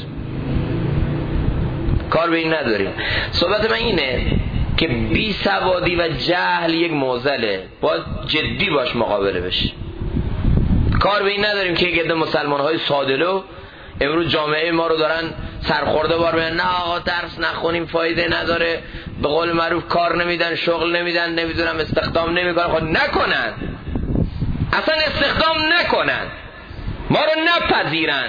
کار به این نداریم. صحبت من اینه که بی سوادی و جهل یک معضله، باید جدی باش مقابله بشه. کار به این نداریم که یک عده مسلمان های سادلو امروز جامعه ما رو دارن سرخورده بار میدن، نه آقا درس نخونیم فایده نداره، به قول معروف کار نمیدن، شغل نمیدن، نمیدونم استخدام نمیکنن. خود نکنن، اصلا استخدام نکنن، ما رو نپذیرن.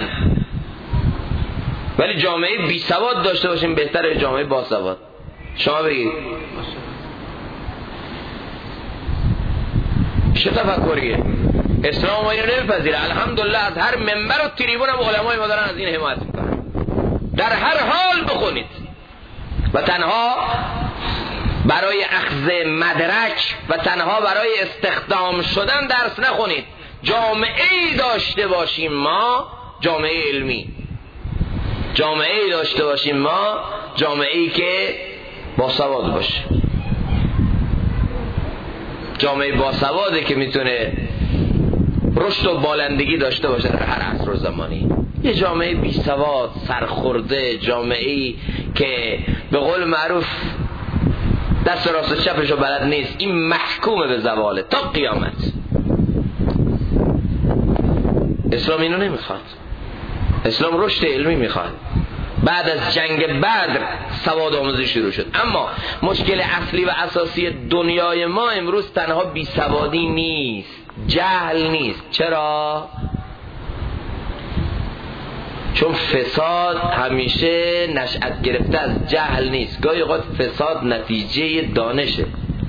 ولی جامعه بی سواد داشته باشیم بهتره جامعه با سواد. شما بگید چه تفکریه؟ اسلام ما اینو نمیپذیره. الحمدلله از هر منبر و تریبون هم علمای ما دارن از این حمایت میکنن. در هر حال بخونید و تنها برای اخذ مدرک و تنها برای استخدام شدن درس نخونید. جامعه‌ای داشته باشیم ما، جامعه علمی، جامعه‌ای داشته باشیم ما، جامعه‌ای که باسواد باشه. جامعه باسواده که میتونه رشد و بالندگی داشته باشه در هر عصر و زمانی. یه جامعه بی سواد، سرخورده، جامعه‌ای که به قول معروف دست راست و چپش رو بلد نیست، این محکوم به زواله تا قیامت. اسلام اینو نمیخواد. اسلام رشد علمی میخواد. بعد از جنگ بدر سواد آموزی شروع شد. اما مشکل اصلی و اساسی دنیای ما امروز تنها بیسوادی نیست، جهل نیست. چرا؟ چون فساد همیشه نشأت گرفته از جهل نیست. گاهی اوقات فساد نتیجه دانشه.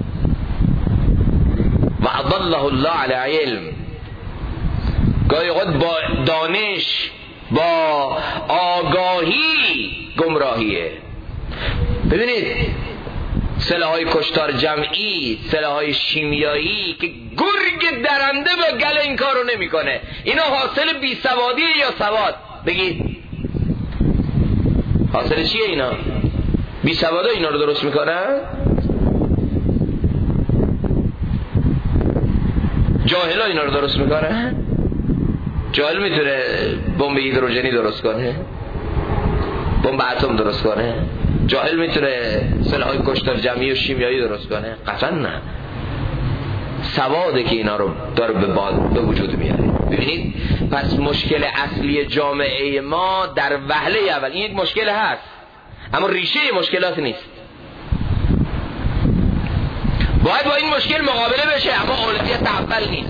و اضله الله علی علم. گاهی اوقات با دانش، با آگاهی گمراهیه. ببینید سلاح‌های کشتار جمعی، سلاح‌های شیمیایی که گرگ درنده به گله این کارو نمیکنه. اینا حاصل بیسوادی یا سواد؟ بگید حاصل چیه اینا؟ بیسوادا اینا رو درست میکنن؟ جاهلا اینا رو درست میکنن؟ جاهل میتونه بمب هیدروژنی درست کنه؟ بمب اتم درست کنه؟ جاهل میتونه سلاح‌های کشتار جمعی و شیمیایی درست کنه؟ قطعا نه. سواده که اینا رو داره به وجود میاره. ببینید پس مشکل اصلی جامعه ما در وهله اول این یک مشکل هست، اما ریشه مشکلات نیست. باید با این مشکل مقابله بشه، اما اولویت اول نیست.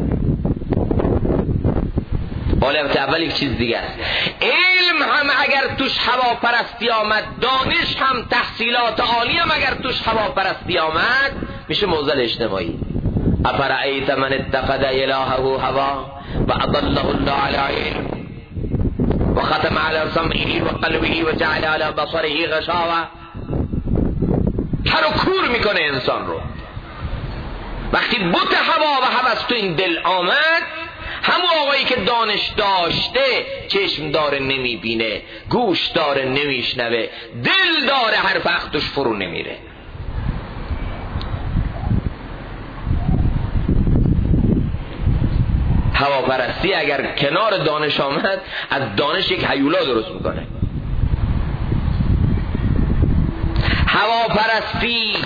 اولویت اول یک چیز دیگه است. علم هم اگر توش هواپرستی آمد، دانش هم، تحصیلات عالی هم اگر توش هواپرستی آمد، میشه معضل اجتماعی. افرأیت من اتخذ الهه هوا و اضله الله علی علم و ختم علی سمعه و قلبه و جعل علی بصره غشاوه. کر و کور میکنه انسان رو. وقتی بت هوا و هوس تو این دل آمد، همون آقایی که دانش داشته چشم داره نمیبینه، گوش داره نمیشنوه، دل داره حرف عقلش فرو نمیره. هواپرستی اگر کنار دانش آمد، از دانش یک هیولا درست میکنه. هواپرستی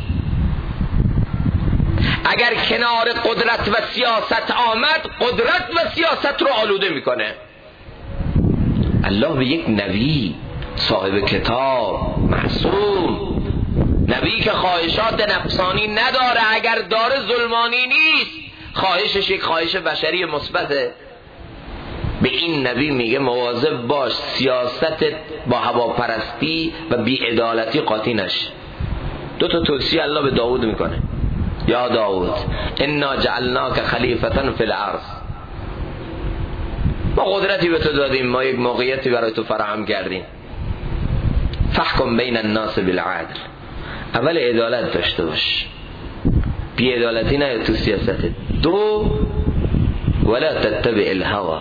اگر کنار قدرت و سیاست آمد، قدرت و سیاست رو آلوده میکنه. الله به یک نبی صاحب کتاب معصوم، نبی که خواهشات نفسانی نداره، اگر داره ظلمانی نیست، خواهشش یک خواهش بشری مثبته، به این نبی میگه مواظب باش سیاستت با هواپرستی و بی‌عدالتی قاطی نشه. دو تا توصیه الله به داوود میکنه. یا داوود انا جعلناک خلیفة فی الارض، ما قدرتی به تو دادیم، ما یک موقعیتی برای تو فراهم کردیم. فحکم بین الناس بالعدل، اول عدالت داشته باش، بی عدالتی نه تو سیاستت. دو ولا تتبع الهوى،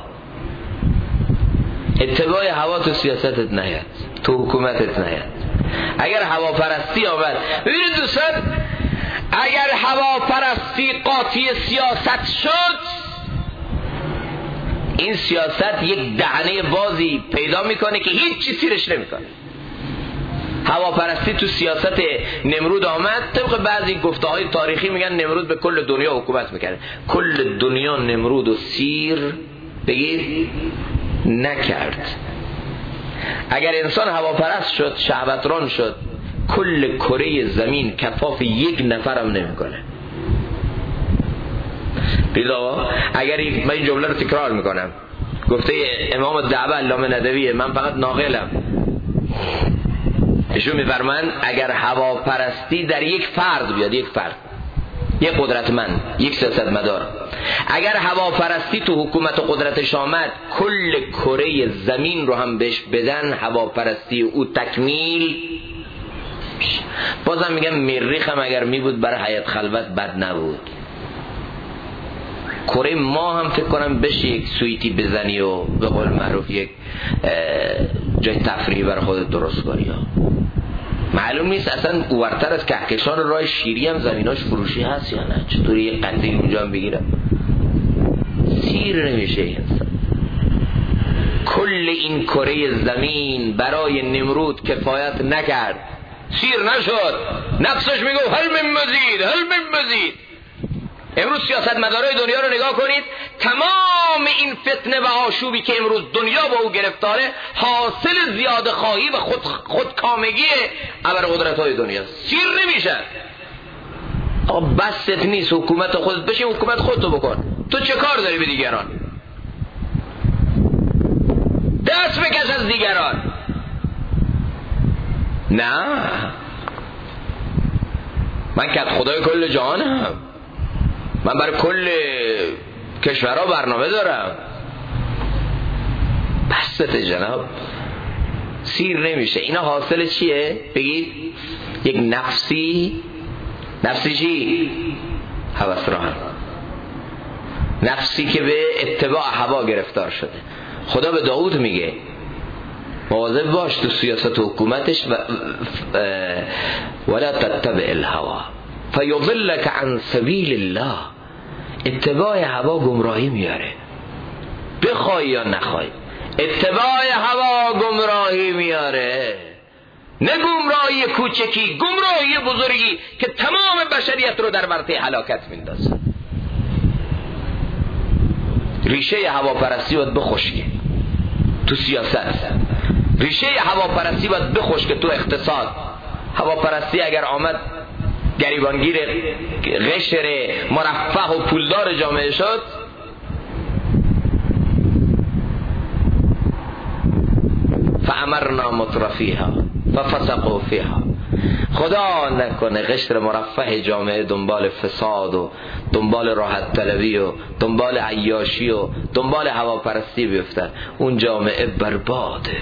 اتباع هوا تو سیاستت نیاد، تو حکومتت نیاد. اگر هواپرستی آمد، ببینید دوستان، اگر هواپرستی قاطی سیاست شد، این سیاست یک دهنه بازی پیدا میکنه که هیچ چیز سیرش نمیکنه. هواپرستی تو سیاست نمرود آمد، طبق بعضی گفته‌های تاریخی میگن نمرود به کل دنیا حکومت میکنه. کل دنیا نمرود و سیر بگید نکرد. اگر انسان هواپرست شد، شهوتران شد، کل کره زمین کفاف یک نفرم نمیکنه. بیدا اگر من این جمله رو تکرار میکنم، گفته امام الدعوه علامه ندویه، من فقط ناقلم، ایشون میفرمایند اگر هواپرستی در یک فرد بیاد، یک فرد، یک قدرتمند، یک سیاستمدار، اگر هواپرستی تو حکومت و قدرتش آمد، کل کره زمین رو هم بهش بدن، هواپرستی او تکمیل. بازم میگم مریخ هم اگر میبود برای حیات خلوت بد نبود. کره ما هم فکر کنم بشه یک سویتی بزنی و به قول معروف یک جای تفریحی برای خودت درست کنی. معلوم نیست اصلا اورتر از کهکشان راه شیری هم زمیناش فروشی هست یا نه. چطوری یک قطعی اونجا هم بگیرم؟ سیر نمیشه انسان. کل این کره زمین برای نمرود کفایت نکرد، سیر نشد. نفسش میگو هل من مزید، هل من مزید. امروز سیاستمدارای دنیا رو نگاه کنید، تمام این فتنه و آشوبی که امروز دنیا با او گرفتاره، حاصل زیاده خواهی و خودکامگی ابرقدرت‌های دنیا. سیر نمیشه. آقا بست نیست حکومت خودت بشه، حکومت خودتو بکن. تو چه کار داری به دیگران؟ دست بکش از دیگران. نه، من کت خدای کل جهانم، من برای کل کشورها برنامه دارم. بسته جناب، سیر نمیشه. اینا حاصل چیه؟ بگید یک نفسی چی؟ هوس راهن، نفسی که به اتباع هوا گرفتار شده. خدا به داود میگه مواظب باش تو سیاست و حکومتش ولا تتبع الهوا فیضلک عن سبیل الله. اتباع هوا گمراهی میاره، بخوای یا نخوای اتباع هوا گمراهی میاره. نه گمراهی کوچکی، گمراهی بزرگی که تمام بشریت رو در ورطه هلاکت میندازه. ریشه هواپرستی باید بخشکه تو سیاست، ریشه هواپرستی باید بخشکه تو اقتصاد. هواپرستی اگر آمد گریبانگیر قشر مرفه و پولدار جامعه شد، فامرنا مترفیها ففسقوا فیها. خدا نکنه قشر مرفه جامعه دنبال فساد و دنبال راحت طلبی و دنبال عیاشی و دنبال هواپرستی بیفتن، اون جامعه برباده.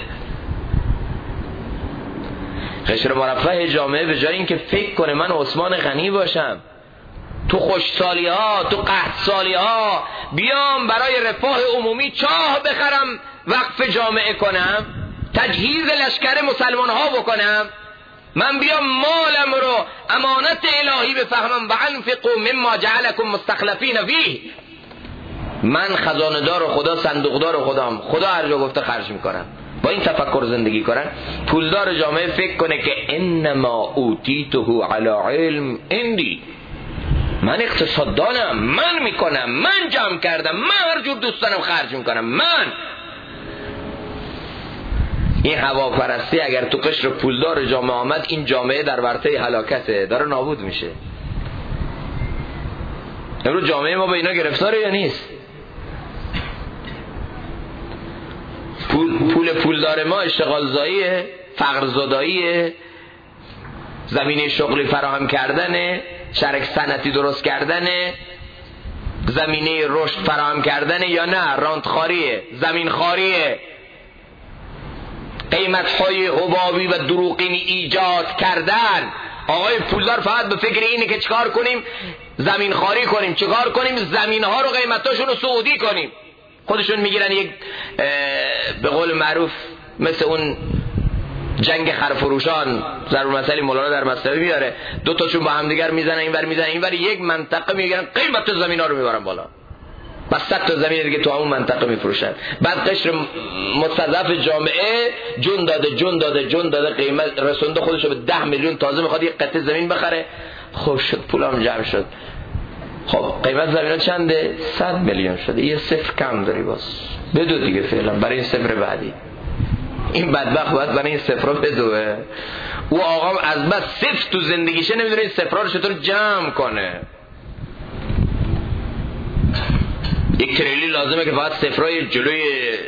قشر مرفه جامعه به جای اینکه فکر کنه من عثمان غنی باشم، تو خوشسالی ها تو قحطسالی ها بیام برای رفاه عمومی چاه بخرم وقف جامعه کنم، تجهیز لشکر مسلمان ها بکنم، من بیام مالم رو امانت الهی بفهمم و انفقوا مما جعلکم مستخلفین فیه، من خزانه دار خدا، صندوق دار خدا هر جا گفته خرج میکنم. با این تفکر زندگی کنن، پولدار جامعه فکر کنه که انما اوتیته علی علم عندی، من اقتصاددانم، من میکنم، من جمع کردم، من هر جور دوست دارم خرج میکنم. من این هواپرستی اگر تو قشر پولدار جامعه آمد، این جامعه در ورطه هلاکته، داره نابود میشه. امروز جامعه ما به اینا گرفتاره یا نیست؟ پولدار ما اشتغال زاییه، فقر زداییه، زمینه شغلی فراهم کردنه، شرک صنعتی درست کردنه، زمینه رشد فراهم کردنه یا نه راندخاریه، زمین خاریه، قیمت‌های حبابی و دروغینی ایجاد کردن. آقای پولدار فقط به فکر اینه که چیکار کنیم؟ زمین خاری کنیم. چیکار کنیم؟ زمین‌ها رو قیمتاشون رو سعودی کنیم. خودشون میگیرن یک به قول معروف مثل اون جنگ خرفروشان، ضرور مثلی مولانا در مثنوی میاره، دو تاشون با هم دیگر میزنن اینور میزنن اینور، یک منطقه میگیرن قیمت زمینا رو میبرن بالا، بس 100 تا زمین دیگه تو همون منطقه میفروشن. بعد قشر مستضعف جامعه جون داده قیمت رسونده خودش رو به 10 میلیون، تازه میخواد یک قطعه زمین بخره. خب شد پولام جمع شد، خب قیمت زمین ها چنده؟ 100 میلیون شده، یه صفر کم داری باز بدو دیگه فعلا برای این صفر بعدی. این بدبخت باید برای این صفر رو بدوه. او آقام از بس صفر تو زندگیشه نمیدونه این صفر رو چطور جمع کنه. یک تریلی لازمه که فقط صفرهای جلوی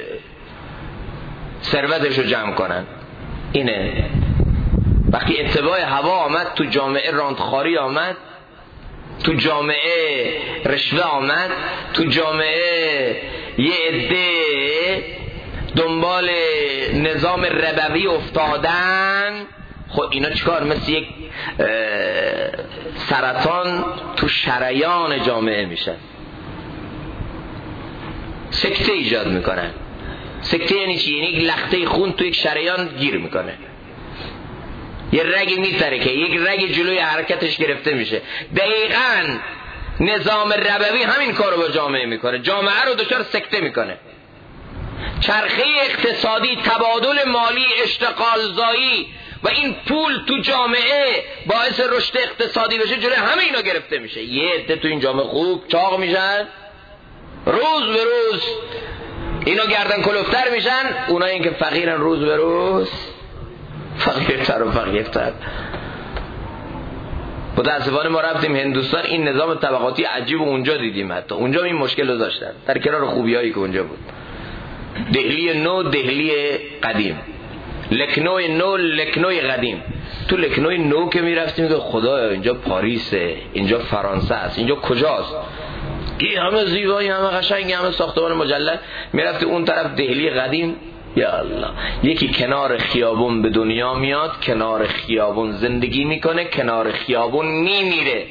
ثروتش رو جمع کنن. اینه وقتی اتباع هوا آمد تو جامعه، راندخاری آمد تو جامعه، رشوه آمد تو جامعه، یه عده دنبال نظام ربوی افتادن. خب اینا چیکار؟ مثل یک سرطان تو شریان جامعه میشن، سکته ایجاد میکنن. سکته یعنی چی؟ یعنی یک لخته خون تو یک شریان گیر میکنه، یه رگی میتره که یک رگ جلوی حرکتش گرفته میشه. دقیقاً نظام ربوی همین کارو با جامعه میکنه، جامعه رو دچار سکته میکنه. چرخه اقتصادی، تبادل مالی، اشتغال زایی و این پول تو جامعه باعث رشد اقتصادی بشه، جلوی همه اینا گرفته میشه. یه عده تو این جامعه خوب چاق میشن، روز به روز اینا گردن کلفتر میشن، اونایی که فقیرن روز به روز فقیرتر و فقیرتر. متاسفانه ما رفتیم هندوستان، این نظام طبقاتی عجیب اونجا دیدیم، حتی اونجا این مشکل رو داشتن در کنار خوبیایی که اونجا بود. دهلی نو، دهلی قدیم، لکنوی نو، لکنوی قدیم. تو لکنوی نو که میرفتیم که خدایا اینجا پاریسه، اینجا فرانسه است، اینجا کجاست؟ این همه زیبایی، همه قشنگی، همه ساختمان مجلل. میرفتی اون طرف دهلی قدیم، یا الله. یکی کنار خیابون به دنیا میاد، کنار خیابون زندگی میکنه، کنار خیابون میمیره.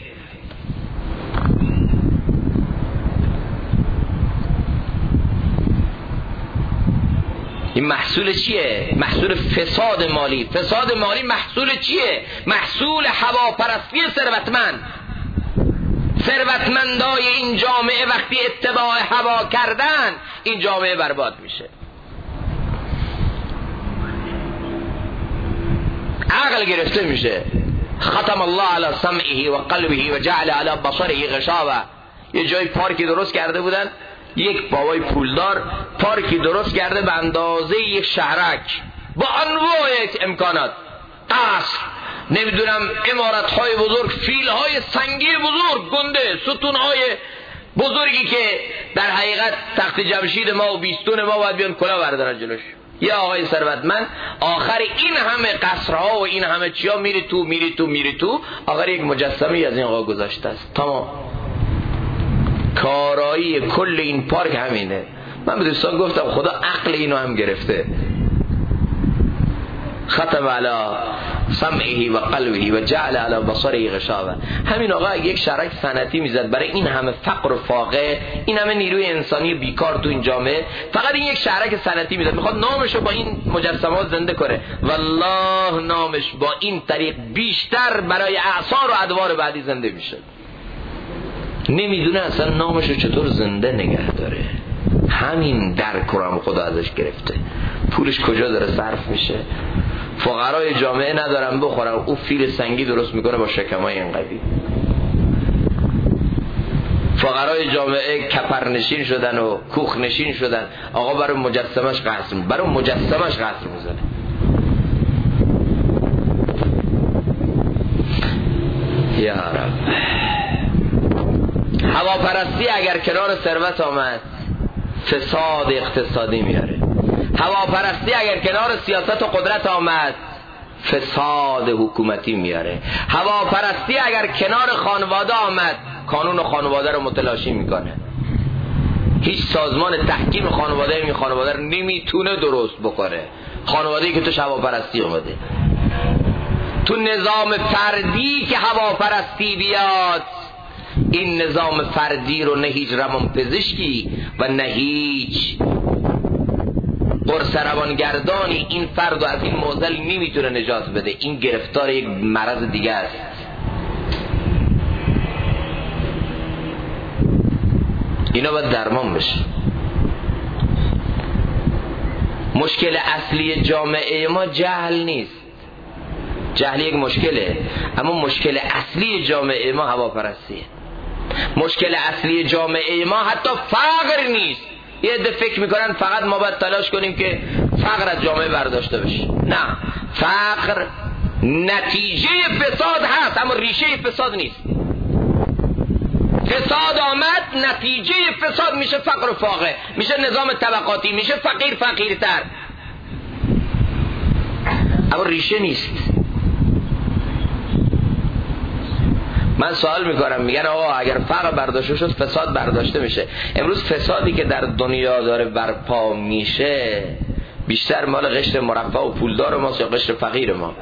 این محصول چیه؟ محصول فساد مالی. فساد مالی محصول چیه؟ محصول هواپرستی ثروتمند. ثروتمندای این جامعه وقتی اتباع هوا کردن، این جامعه برباد میشه. عقل گرفته میشه. ختم الله علی سمعه و قلبه و جعل علی بصره غشاوه. یه جای پارکی درست کرده بودن، یک بابای پولدار پارکی درست کرده به اندازه یک شهرک با انواع امکانات، قصر، نمیدونم امارت‌های بزرگ، فیل‌های سنگی بزرگ، گنده، ستون‌های بزرگی که در حقیقت تخت جمشید ما و بیستون ما باید بیان کلا بردارن جلوش. یا آقای ثروتمند آخر این همه قصرها و این همه چیا میری تو آخر یک مجسمه از این آقا گذاشته است. تمام. کارایی کل این پارک همینه. من به دوستان گفتم خدا عقل اینو هم گرفته. ختم علی سمعه و قلبه و جعل علی بصره غشاوه. همین آقا یک شرک صنعتی میزد برای این همه فقر و فاقه، این همه نیروی انسانی بیکار تو این جامعه، فقط این یک شرک صنعتی میزد، میخواد نامشو با این مجسمات زنده کنه. والله نامش با این طریق بیشتر برای اعصار و ادوار بعدی زنده میشه. نمیدونه اصلا نامشو چطور زنده نگه داره. همین درک رو هم خدا ازش گرفته. پولش کجا داره صرف میشه؟ فقرای جامعه ندارن بخورن، او فیل سنگی درست میکنه با شکمای این قوی. فقرای جامعه کپرنشین شدن و کوخنشین شدن. آقا برای مجسمش قصر میزنه. یا رب. هواپرستی اگر کنار ثروت آمد فساد اقتصادی میاره. هواپرستی اگر کنار سیاست و قدرت آمد فساد حکومتی میاره. هواپرستی اگر کنار خانواده آمد قانون و خانواده رو متلاشی میکنه. هیچ سازمان تحکیم خانواده این خانواده رو نمیتونه درست بکنه. خانواده‌ای که توش هواپرستی اومده. تو نظام فردی که هواپرستی بیاد، این نظام فردی رو نه هیچ روانپزشکی و نه هیچ قرص روانگردانی این فرد از این معضل نمیتونه نجات بده. این گرفتار یک مرض دیگه است. اینا باید درمان بشه. مشکل اصلی جامعه ما جهل نیست. جهل یک مشکله، اما مشکل اصلی جامعه ما هواپرستیه. مشکل اصلی جامعه ما حتی فقر نیست. یه عده فکر میکنن فقط ما باید تلاش کنیم که فقر از جامعه برداشته بشه. نه، فقر نتیجه فساد هست اما ریشه فساد نیست. فساد آمد نتیجه فساد میشه فقر و فاقه، میشه نظام طبقاتی، میشه فقیر فقیرتر، اما ریشه نیست. من سوال میکنم، میگن آقا اگر فقر برداشته شد فساد برداشته میشه. امروز فسادی که در دنیا داره برپا میشه بیشتر مال قشر مرفه و پولدار ماست یا قشر فقیر ما؟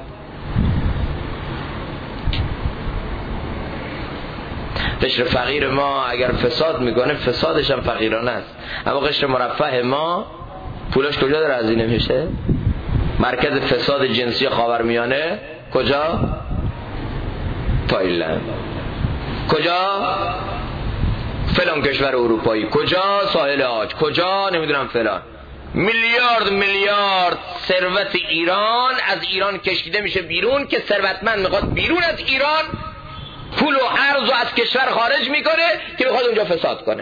قشر فقیر ما اگر فساد میکنه فسادش هم فقیرانه است، اما قشر مرفه ما پولش کجا داره هزینه میشه؟ مرکز فساد جنسی خاورمیانه کجا؟ تایلند. کجا؟ فلان کشور اروپایی. کجا؟ ساحل عاج. کجا؟ نمیدونم فلان. میلیارد ثروت ایران از ایران کشیده میشه بیرون که ثروتمند میخواد بیرون از ایران پول و ارز از کشور خارج میکنه که میخواد اونجا فساد کنه.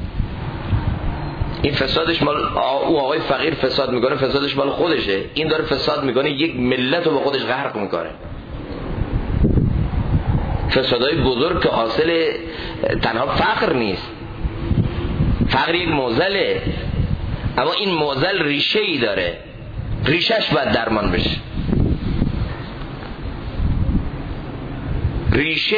این فسادش مال او آقای فقیر فساد میکنه، فسادش مال خودشه. این داره فساد میکنه، یک ملت رو با خودش غرق میکنه. فسادهای بزرگ که حاصل تنها فقر نیست. فقر یک معضله، اما این معضل ریشه ای داره، ریشهش باید درمان بشه. ریشه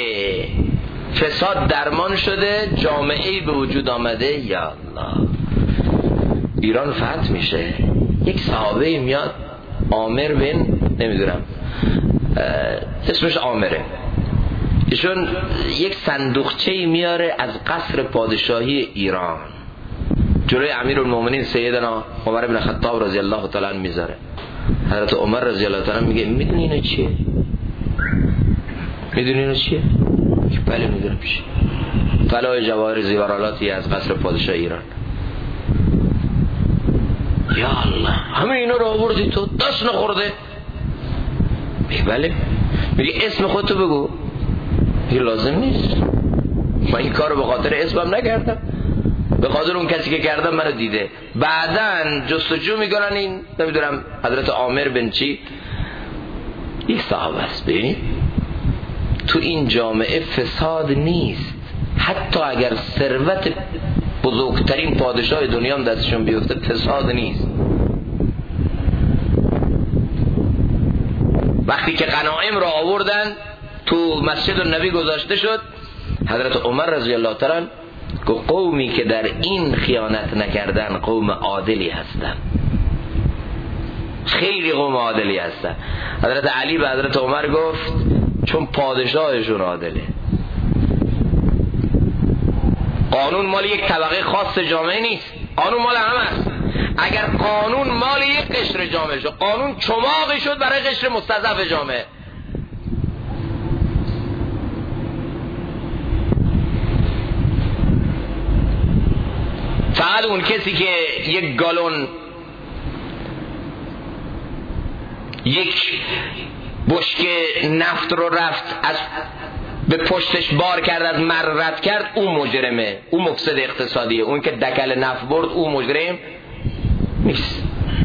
فساد درمان شده، جامعه به وجود آمده. یا الله، ایران فتح میشه. یک صحابه میاد، عامر بن نمیدونم اسمش عامره، ایشون یک صندوقچه‌ای میاره از قصر پادشاهی ایران جلوی امیرالمومنین سیدنا عمر بن خطاب رضی الله تعالی عنه میذاره. حضرت عمر رضی الله تعالی عنه میگه میدونی اینو چیه؟ میدونی اینو چیه؟ بله میدونم چیه. طلای جواهر زیورالاتی از قصر پادشاه ایران. یا الله همه اینا رو آوردی تو، دست نخورده؟ میگه بله. میگه اسم خودتو بگو. میگه لازم نیست، من این کارو به خاطر اسمم نکردم، به خاطر اون کسی که کردم منو دیده. بعدن جستجو میکنن این نمیدونم حضرت عامر بن چی، یک صحابه است. ببینید تو این جامعه فساد نیست، حتی اگر ثروت بزرگترین پادشاه دنیا هم دستشون بیفته فساد نیست. وقتی که غنایم را آوردن تو مسجد النبی گذاشته شد، حضرت عمر رضی الله تعالی گفت قومی که در این خیانت نکردن قوم عادلی هستن، خیلی قوم عادلی هستن. حضرت علی به حضرت عمر گفت چون پادشاهشون عادله. قانون مال یک طبقه خاص جامعه نیست، قانون مال همه است. اگر قانون مال یک قشر جامعه شد، قانون چماقی شد برای قشر مستضعف جامعه. فقط اون کسی که یک گالون یک بشکه نفت رو رفت از به پشتش بار کرد، از مررت کرد، اون مجرمه، اون مفسد اقتصادیه. اون که دکل نفت برد اون مجرم نیست.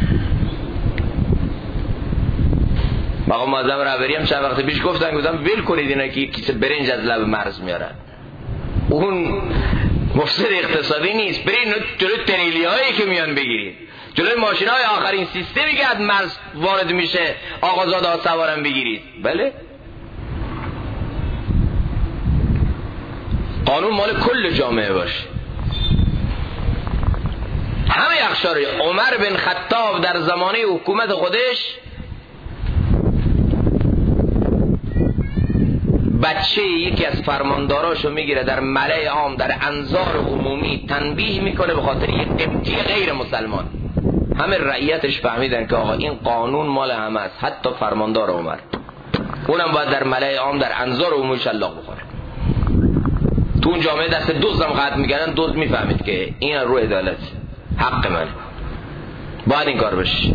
مقام معظم رهبری هم چند وقت پیش گفتن ول کنید اینا که کیسه برنج از لب مرز میارن، اون مفسد اقتصادی نیست. برید جلوی تریلی هایی که میان بگیرید، جلوی ماشین های آخرین سیستمی که از مرز وارد میشه آقازاده ها سوارم بگیرید. بله قانون مال کل جامعه باشه، همه اقشار. عمر بن خطاب در زمانه حکومت خودش بچه یکی از فرمانداراشو میگیره در ملأ عام در انظار عمومی تنبیه میکنه به خاطر یک قبطی غیر مسلمان. همه رعیتش فهمیدن که آقا این قانون مال همه است، حتی فرماندار عمر، اونم باید در ملأ عام در انظار عمومی شلاق بخوره. تو اون جامعه دست دزدم قطع میکردن، دزد میفهمید که این رو عدالت حق منه، باید این کار بشه.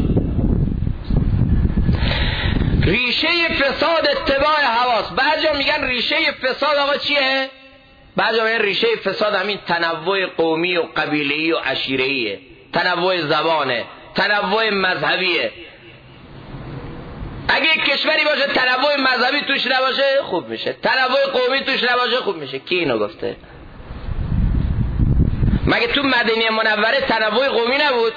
ریشه فساد اتباع حواس. بعضیا میگن ریشه فساد آقا چیه؟ بعضیا میگن ریشه فساد همین تنوع قومی و قبیله‌ای و عشیره‌ایه، تنوع زبانه، تنوع مذهبیه. اگه یک کشوری باشه تنوع مذهبی توش نباشه خوب میشه، تنوع قومی توش نباشه خوب میشه. کی اینو گفته؟ مگه تو مدینه منوره تنوع قومی نبود؟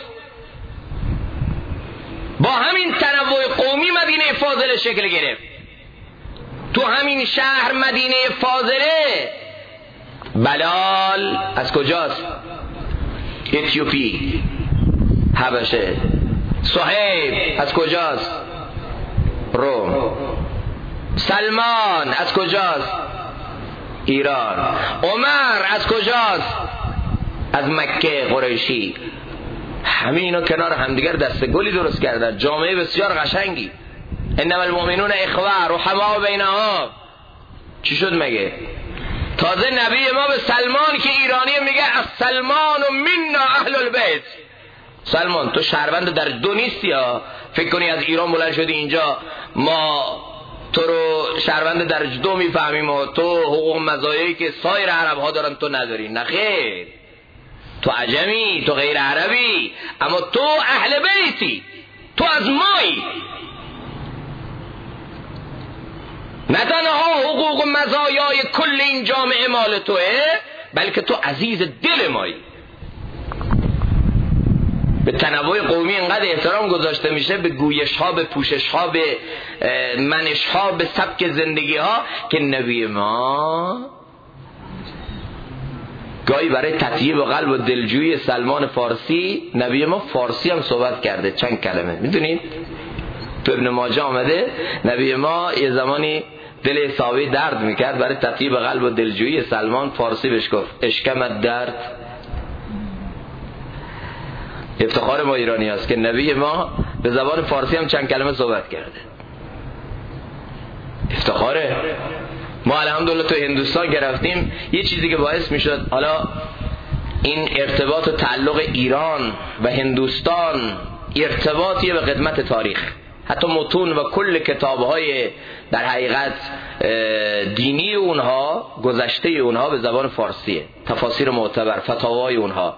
با همین تنوع قومی مدینه فاضله شکل گرفت. تو همین شهر مدینه فاضله بلال از کجاست؟ اتیوپی، حبشه. صهیب از کجاست؟ روم. سلمان از کجاست؟ ایران. عمر از کجاست؟ از مکه قریشی. همه اینا کنار همدیگر دست گلی درست کردن، جامعه بسیار قشنگی. انما المؤمنون اخوه رحماء بینهم. چی شد مگه؟ تازه نبی ما به سلمان که ایرانی میگه السلمان منا اهل البیت. سلمان تو شهروند در دو نیستی ها، فکر کنی از ایران بلند شدی اینجا ما تو رو شهروند در دو میفهمیم و تو حقوق مزایایی که سایر عرب ها دارن تو نداری. نه خیر، تو عجمی، تو غیر عربی، اما تو اهل بیتی، تو از مایی. نه تنها حقوق و مزایای کل این جامعه مال توه، بلکه تو عزیز دل مایی. به تنوع قومی انقدر احترام گذاشته میشه، به گویش ها، به پوشش ها، به منش ها، به سبک زندگی ها، که نبی ما گاهی برای تطیب قلب و دلجویی سلمان فارسی نبی ما فارسی هم صحبت کرده، چند کلمه. میدونید تو ابن ماجه آمده نبی ما یه زمانی دل صحابه درد میکرد، برای تطیب قلب و دلجویی سلمان فارسی بهش گفت اشکمت درد. افتخار ما ایرانی هست که نبی ما به زبان فارسی هم چند کلمه صحبت کرده. افتخاره. ما الحمدلله تو هندوستان که رفتیم یه چیزی که باعث میشد حالا این ارتباط و تعلق ایران و هندوستان ارتباطی به قدمت تاریخ، حتی متون و کل کتاب‌های در حقیقت دینی اونها، گذشته اونها به زبان فارسیه، تفاسیر معتبر، فتاوای اونها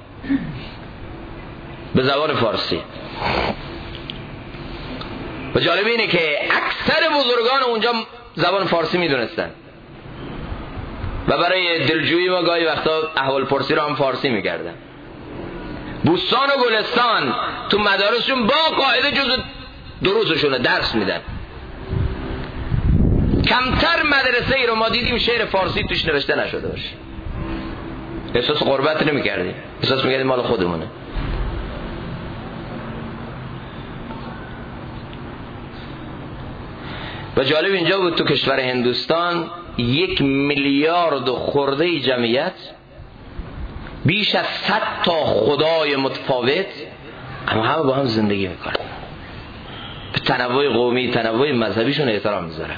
به زبان فارسی. و جالب اینه که اکثر بزرگان اونجا زبان فارسی میدونستن و برای دلجویی ما گاهی وقتا احوال پرسی رو هم فارسی میکردن. بوستان و گلستان تو مدارسشون با قاعده جزء دروسشونه درس میدن. کمتر مدرسه ای رو ما دیدیم شعر فارسی توش نوشته نشده باشه. احساس غربت نمیکردیم، احساس میکردیم مال خودمونه. و جالب اینجا بود تو کشور هندوستان 1 میلیارد خورده جمعیت، بیش از 100 تا خدای متفاوت، اما همه با هم زندگی میکنن، به تنوع قومی، تنوع مذهبیشون احترام میذارن،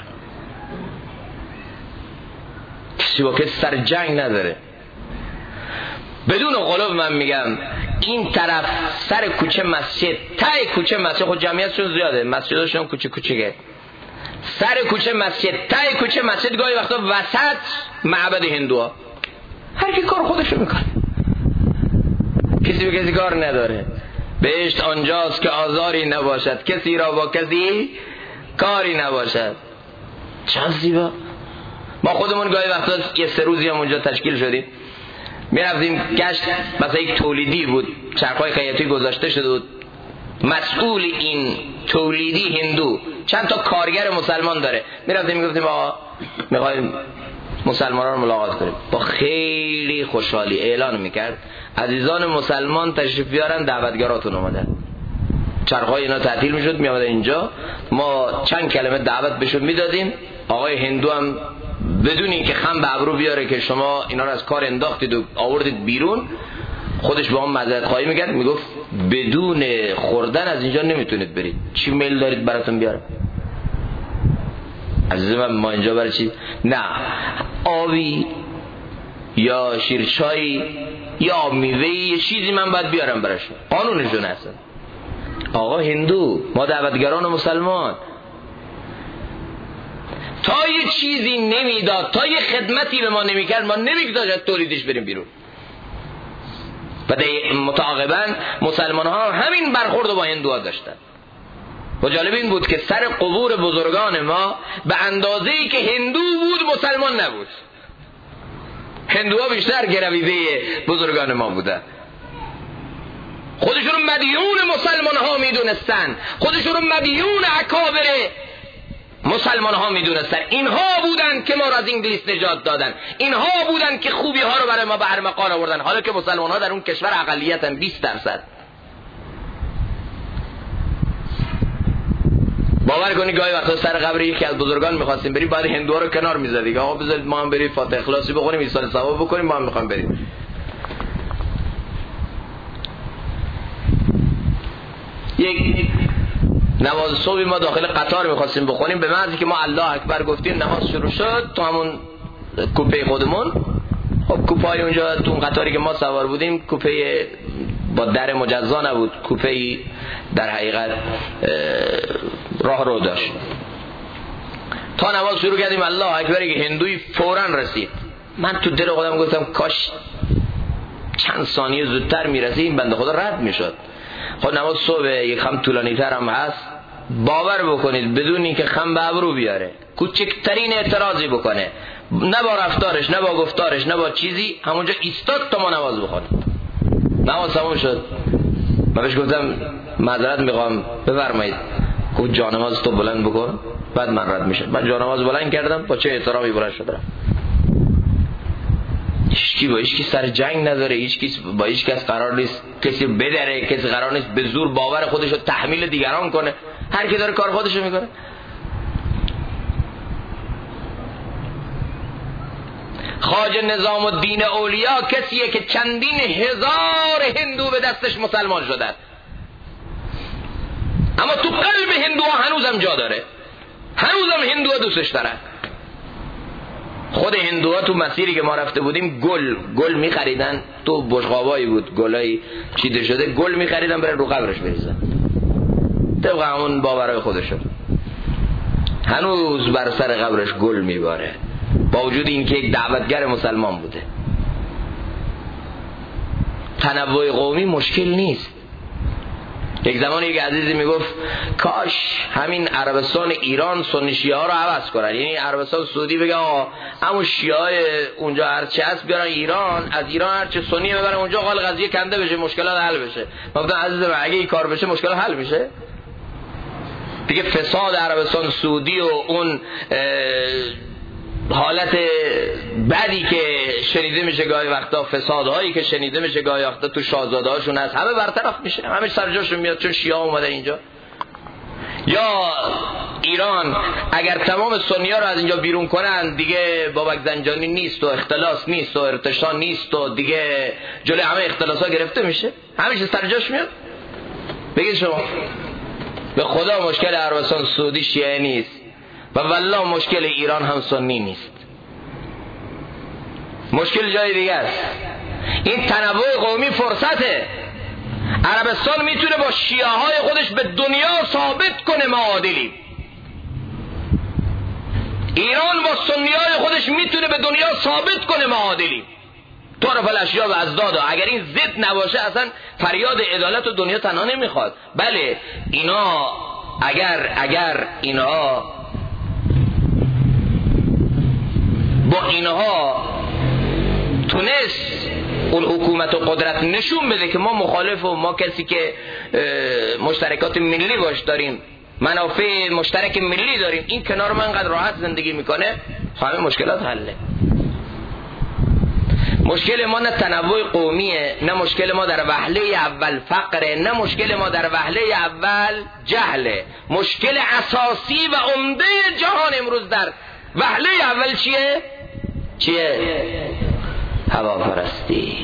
کسی با کسی سر جنگ نداره. بدون قلوب من میگم این طرف سر کوچه مسجد، تای کوچه مسجد، خود جمعیتشون زیاده، مسجدشون کوچه کوچیکه، سر کوچه مسجد، تای کوچه مسجد، گاهی وقتا وسط معبد هندوها، هر کی کار خودشو میکنه، کسی به کسی کار نداره. بهشت آنجاست که آزاری نباشد، کسی را با کسی کاری نباشد. چه زیبا. ما خودمون گاهی وقتا یه 3 روزی هم اونجا تشکیل شدیم، میرفتیم گشت، مثلا یک تولیدی بود، چرخهای خیاطی گذاشته شده بود، مسئول این تولیدی هندو چند تا کارگر مسلمان داره، میرفتیم میگفتیم آقا میخوایم مسلمانان رو ملاقات کنیم، با خیلی خوشحالی اعلان میکرد عزیزان مسلمان تشریف بیارن، دعوتگراتون اومدن. چرخهای اینا تعطیل میشد، میامدن اینجا، ما چند کلمه دعوت بهشون میدادیم. آقای هندو هم بدون اینکه خم به ابرو بیاره که شما اینا رو از کار انداختید و آوردید بیرون، خودش با هم معذرت خواهی میکرد، میگفت بدون خوردن از اینجا نمیتونید برید، چی میل دارید براتون بیارم؟ عزیز من ما اینجا برای چی؟ نه، آبی یا شیرچایی یا آب میوه‌ای یه چیزی من باید بیارم براشون، قانونشون هست. آقا هندو، ما دعوتگران مسلمان، تا یه چیزی نمیداد، تا یه خدمتی به ما نمیکرد، ما نمیگذاشت تولیدش بریم بیرون. و متعاقبا مسلمان ها همین برخورد با هندوها داشتن. و جالب این بود که سر قبور بزرگان ما به اندازه‌ای که هندو بود مسلمان نبود. هندوها بیشتر گرویده بزرگان ما بودن، خودشون مدیون مسلمان ها میدونستن، خودشون مدیون اکابر مسلمان ها میدونستن. اینها بودن که ما را از انگلیس نجات دادن، اینها بودن که خوبی ها رو برای ما به ارمغان آوردن، حالا که مسلمان ها در اون کشور اقلیتن 20%. باور کنی گاهی وقتا سر قبر یکی از بزرگان میخواستیم بریم، بعد هندوها رو کنار میزدیم، آقا بذارید ما هم بریم فاتحه اخلاصی بخونیم، ایصال ثواب بکنیم، ما هم میخوایم بریم. یک نماز صبح ما داخل قطار میخواستیم بخونیم، به محضی که ما الله اکبر گفتیم نماز شروع شد، تو همون کوپه خودمون، خب کوپه های اونجا تو اون قطاری که ما سوار بودیم کوپه با در مجزا نبود، کوپه در حقیقت راه رو داشت. تا نماز شروع کردیم الله اکبر که هندوی فوراً رسید، من تو دل خودم گفتم کاش چند ثانیه زودتر میرسید این بنده خدا رد میشد. خب نماز صبح یک خم طولانی تر هم هست، باور بکنید بدون اینکه خم به ابرو بیاره، کوچکترین اعتراضی بکنه، نه با رفتارش نه با گفتارش نه با چیزی، همونجا ایستاد تا ما نماز بخونیم. نماز تموم شد، من بهش گفتم معذرت میخوام بفرمایید، گفت جانماز تو بلند بکن بعد من رد میشم. من جانماز بلند کردم، با چه احترامی بلند شدم. هیچکی با هیچکی سر جنگ نداره، هیچکی با هیچ کس قرار نیست کسی بدره، کسی قرار نیست به زور باور خودش رو تحمیل دیگران کنه، هر کی داره کار خودش رو میکنه. خواجه نظام الدین اولیا کسیه که چندین هزار هندو به دستش مسلمان شدن، اما تو قلب هندوها هنوزم جا داره، هنوزم هندوها دوستش دارن. خود هندوها تو مسیری که ما رفته بودیم گل میخریدن، تو بشقابایی بود گلای چیده شده، گل میخریدن برن رو قبرش بریزن طبق همون باورای خودشون. هنوز بر سر قبرش گل میباره با وجود اینکه یک دعوتگر مسلمان بوده. تنوع قومی مشکل نیست. یک زمانی یک عزیزی میگفت کاش همین عربستان ایران سنی شیعه ها رو عوض کنن، یعنی عربستان سعودی بگه آقا همون شیعه های اونجا هرچی هست بیارن ایران، از ایران هرچی سنی ببرن اونجا، قال قضیه کنده بشه، مشکلات حل بشه. من گفتم عزیزم اگه این کار بشه مشکلات حل میشه دیگه. فساد عربستان سعودی و اون حالت بدی که شنیده میشه گاهی وقتا، فسادهایی که شنیده میشه گاهی وقتا تو شاهزاده هاشون هست، همه برطرف میشه، همه سر جاشون میاد چون شیعه اومدن اینجا. یا ایران اگر تمام سنی ها رو از اینجا بیرون کنن دیگه بابک زنجانی نیست و اختلاس نیست و ارتشان نیست و دیگه جلوی همه اختلاس ها گرفته میشه، همه چیز سر جاش میاد. بگید شما به خدا مشکل عربستان سعودی شیعه نیست و والله مشکل ایران هم سنی نیست، مشکل جای دیگه است. این تنوع قومی فرصته. عربستان میتونه با شیعه های خودش به دنیا ثابت کنه ما عادلیم، ایران با سنی های خودش میتونه به دنیا ثابت کنه ما عادلیم. طرف الاشیاء و ازداد. اگر این ضد نباشه اصلا فریاد عدالت و دنیا تنها نمیخواد. بله اینا اگر اینها با اینها تونست اون حکومت و قدرت نشون بده که ما مخالف و ما کسی که مشترکات ملی باش داریم، منافع مشترک ملی داریم، این کنار من قدر راحت زندگی میکنه، همه مشکلات حله. مشکل ما نه تنوع قومیه، نه مشکل ما در وهله اول فقره، نه مشکل ما در وهله اول جهله. مشکل اساسی و عمده جهان امروز در وهله اول چیه؟ هوا پرستی.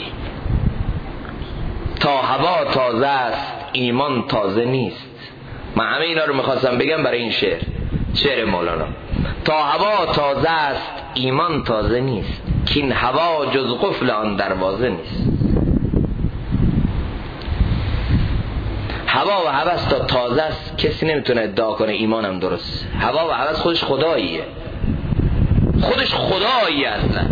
تا هوا تازه است ایمان تازه نیست. من همه اینا رو میخواستم بگم برای این شعر مولانا. تا هوا تازه است ایمان تازه نیست، که این هوا جز قفل آن دروازه نیست. هوا و هوس تا تازه است کسی نمیتونه ادعا کنه ایمانم درست. هوا و هوس خودش خداییه، خودش خداییه. اصلا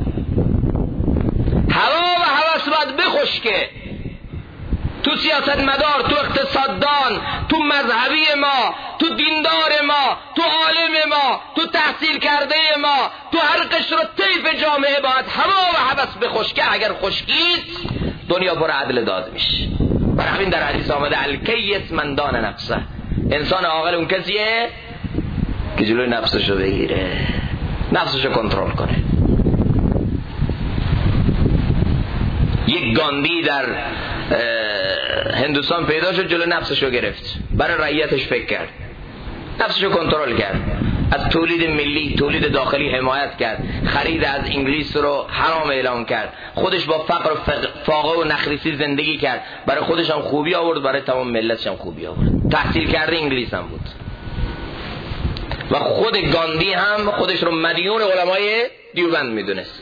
هوا و هوس باید بخشکه. تو سیاست مدار، تو اقتصاددان، تو مذهبی ما، تو دیندار ما، تو عالم ما، تو تحصیل کرده ما، تو هر قشر و طیف جامعه باید هوا و هوس بخشکه. اگر خشکید دنیا پر عدل داد میشه. برای همین در حدیث آمده الکیس من دان نفسه. انسان عاقل اون کسیه که جلوی نفسشو بگیره، نفسشو کنترل کنه. یک گاندی در هندوستان پیدا شد، جلو نفسشو گرفت، برای رعیتش فکر کرد، نفسشو کنترل کرد، از تولید ملی، تولید داخلی حمایت کرد، خرید از انگلیس رو حرام اعلام کرد، خودش با فقر و فاقه و نخریسی زندگی کرد، برای خودش هم خوبی آورد، برای تمام ملتش هم خوبی آورد. تحصیل کرده انگلیس هم بود و خود گاندی هم خودش رو مدیون علمای دیوبند میدونست.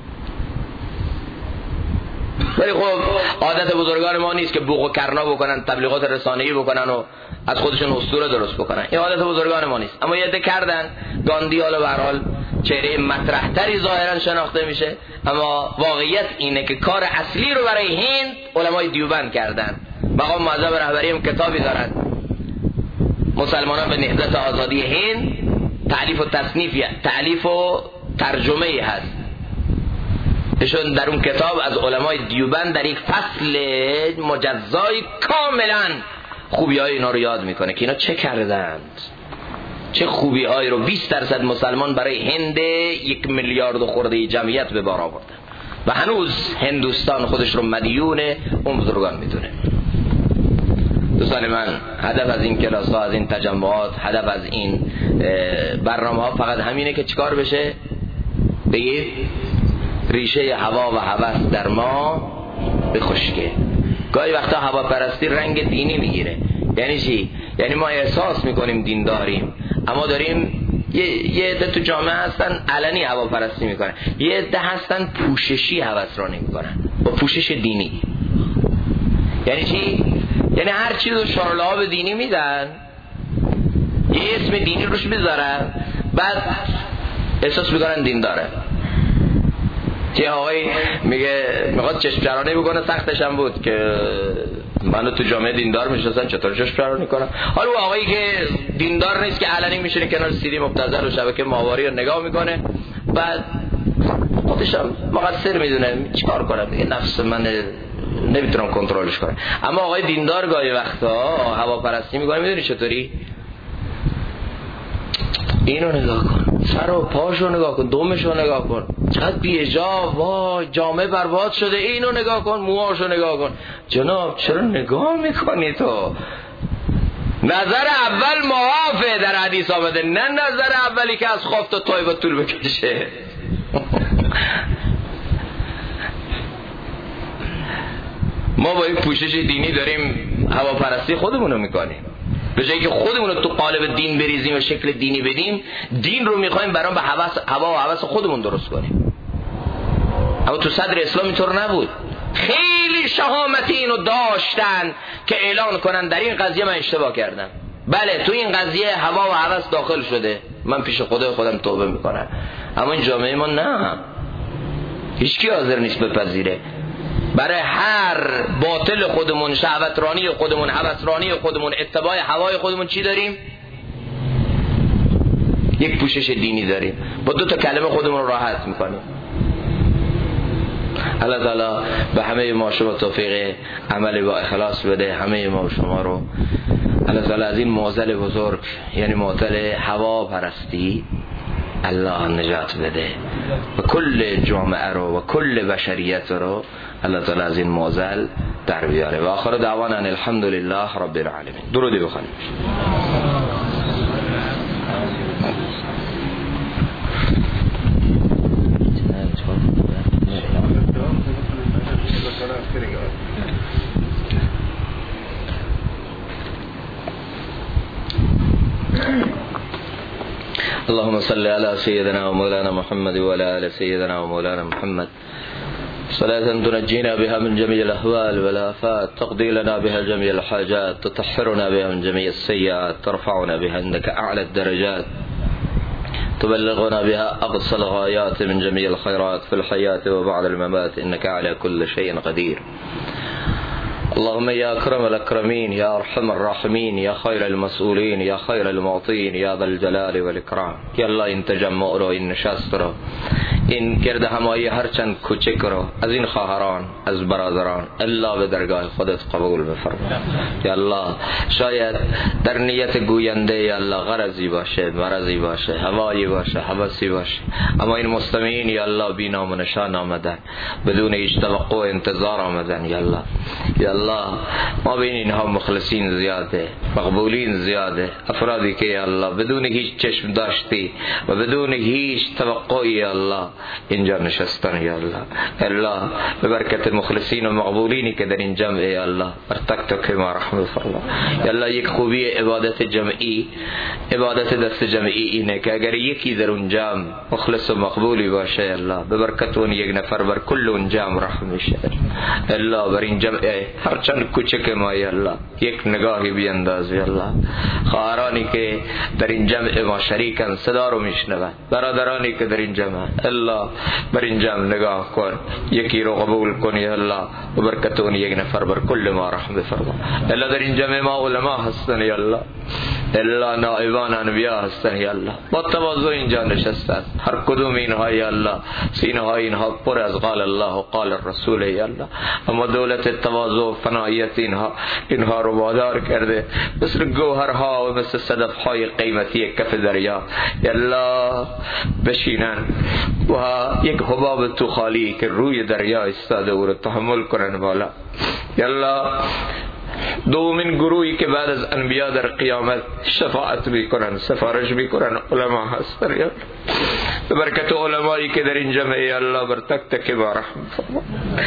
ولی خب عادت بزرگان ما نیست که بوق و کرنا بکنن، تبلیغات رسانه‌ای بکنن و از خودشون اسطوره درست بکنن. این عادت بزرگان ما نیست. اما یه عده کردن. گاندی حالا به هر حال چهره مطرح‌تری ظاهرا شناخته میشه، اما واقعیت اینه که کار اصلی رو برای هند علمای دیوبند کردن. مقام معظم رهبری هم کتابی دارن، مسلمانان به نهضت آزادی هند، تألیف و ترجمه هست. ایشون در اون کتاب از علمای دیوبند در یک فصل مجزای کاملا خوبی های اینا رو یاد میکنه که اینا چه کردند، چه خوبی هایی رو 20% مسلمان برای هند 1 میلیارد خورده جمعیت به بار آوردن. و هنوز هندوستان خودش رو مدیون اون بزرگان میدونه. دوستان من، هدف از این کلاس ها، از این تجمعات، هدف از این برنامه ها فقط همینه که چیکار بشه؟ بگید ریشه هوا و هوس در ما بخشکه. گاهی وقتا هواپرستی رنگ دینی میگیره. یعنی چی؟ یعنی ما احساس میکنیم دین داریم، اما داریم یه عده تو جامعه هستن علنی هواپرستی میکنن، یه عده هستن پوششی هوسرانی میکنن با پوشش دینی. یعنی چی؟ یعنی هر چیز رو شارلاب دینی میدن، یه اسم دینی روش میذارن، بعد احساس میکنن دین داره. یه آقایی میخواد چشم چرانی بکنه، سختش هم بود که منو تو جامعه دیندار میشناسن چطور چشم چرانی کنم. حالا اون آقایی که دیندار نیست که علنی میشینه کنار سیدی مبتذل و شبکه ماهواری رو نگاه میکنه، بعد خودش هم مقصر میدونه، چیکار کنم دیگه، نفس من نمیتونم کنترلش کنم. اما آقای دیندار گاهی وقتا هواپرستی میکنه، میدونی چطوری؟ اینو نگاه کن، سر و پاشو نگاه کن، دمشو نگاه کن، چقدر بی‌حجا، وای جامعه برباد شده، اینو نگاه کن، موهاشو نگاه کن. جناب چرا نگاه میکنی تو؟ نظر اول معافه در حدیث آمده، نه نظر اولی که از خوف تا طایفه طول بکشه. ما با این پوشش دینی داریم هواپرستی خودمونو میکنیم. به جایی که خودمون رو تو قالب دین بریزیم و شکل دینی بدیم، دین رو میخوایم برام به هوا و هوس خودمون درست کنیم. اما تو صدر اسلام اینطور نبود. خیلی شهامتی اینو داشتن که اعلان کنن در این قضیه من اشتباه کردم. بله تو این قضیه هوا و هوس داخل شده، من پیش خدای خودم توبه میکنم. اما این جامعه ما نه، هیچکی حاضر نیست بپذیره. برای هر باطل خودمون، شهوترانی خودمون، هوسرانی خودمون، اتباع هوای خودمون چی داریم؟ یک پوشش دینی داریم. با 2 تا کلمه خودمون رو راحت میکنیم. الله تعالی به همه ما شما توفیق عمل با اخلاص بده، همه ما شما رو. الله تعالی از این معضل بزرگ، یعنی معضل هوا پرستی، الله نجات بده و کل جامعه رو و کل بشریت رو الله تعالی از این معضل در بیاره. و آخر دعوانا الحمد لله رب العالمین. درودی بخونیم. اللهم صل على سيدنا ومولانا محمد وعلى آل سيدنا ومولانا محمد صلاة تنجينا بها من جميع الأهوال والآفات، تقضي لنا بها جميع الحاجات، تطهرنا بها من جميع السيئات، ترفعنا بها عندك أعلى الدرجات، تبلغنا بها أقصى الغايات من جميع الخيرات في الحياة وبعد الممات، إنك على كل شيء قدير. اللهم يا أكرم الأكرمين، يا أرحم الراحمين، يا خير المسؤولين، يا خير المعطين، يا ذا الجلال والإكرام. يا الله این تجمع رو، این نشست رو، این گرد همایی هرچند کوچک رو از این خواهران، از برادران الله به درگاه خودت قبول بفرما. یا الله شاید در نیت گوینده یا الله غرضی باشه، مرضی باشه، هوایی باشه، هوسی باشه، اما این مستمعین یا الله بی نام و نشان آمدن، بدون هیچ توقع و انتظار آمدن. یا الله یا الله ما بین اینها مخلصین زیاده، مقبولین زیاده، افرادی که یا الله بدون هیچ چشم داشتی و بدون هیچ توقعی یا الله اینجا نشستن. یا الله الله به برکت مخلصین و مقبولینی که در این جمع یا الله بر تک تک ما رحم فرما. یا الله یک خوبی عبادت جمعی، عبادت دست جمعی اینه که اگر یکی در اون جمع مخلص و مقبولی باشه الله به برکت اون یک نفر بر کل اون جمع رحم میشه. الله بر این جمع هرچند کوچک ما یا الله یک نگاهی بیانداز. یا الله خواهرانی که در این جمع ما شریکن صدا رو میشنون، برادرانی که در این جمع الله بر این جمع نگاه کن، یکی رو قبول کن یا الله و برکت اون یک نفر بر کل ما رحم بفرما. الله در این جمع ما علما هستن یا الله الا نائبان انبیا هستن یا الله، با تواضع اینجا نشستن، هر کدوم اینها یا الله سینه های اینها پر از قال الله و قال الرسول یا الله، اما دولت تواضع و فنایت اینها رو وادار کرده مثل گوهرها و مثل صدفهای قیمتی کف دریا یا الله بشینن و یک حباب تو خالی که روی دریا استاده او رو تحمل کنن مولا یا الله. دومین گروهی که بعد از انبیا در قیامت شفاعت میکنن، سفارش میکنن، علما هستن یا به برکت علمایی که در این جمع ای الله بر تک تک ما رحم فرما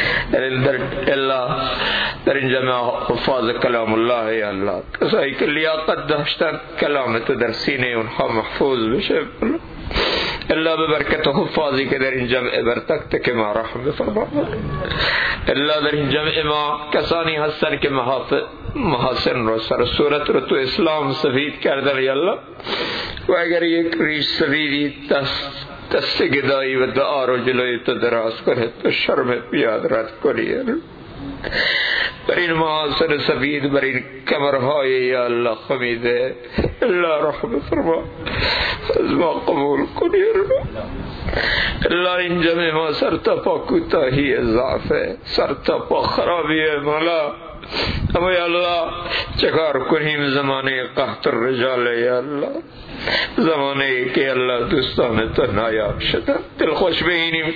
در این جمع حفاظ کلام الله یا الله، کسایی که لیاقت داشتن کلامت در سینه اونها محفوظ بشه الله به برکت حفاظی که در این جمع بر تک تک ما رحم بفرما. الله در این جمع ما کسانی هستن که محاسن رو سر صورت رو تو اسلام سفید کردن یا الله، و اگر یک ریش سفیدی دست گدایی و دعا رو جلوی تو دراز کنه تو شرم بیاد رد کنی بر این محاسن سفید، بر این کمرهای یا الله خمیده الله رحم فرما، از ما قبول کنی الله. این جمع ما سر تا پا کوتاهی ضعف، سر تا پا خرابی مولا، اما یا الله چکار کنیم زمانه قحط الرجال یا الله، زمانه که الله دوستان تو نایاب شدن، دل خوش بینیم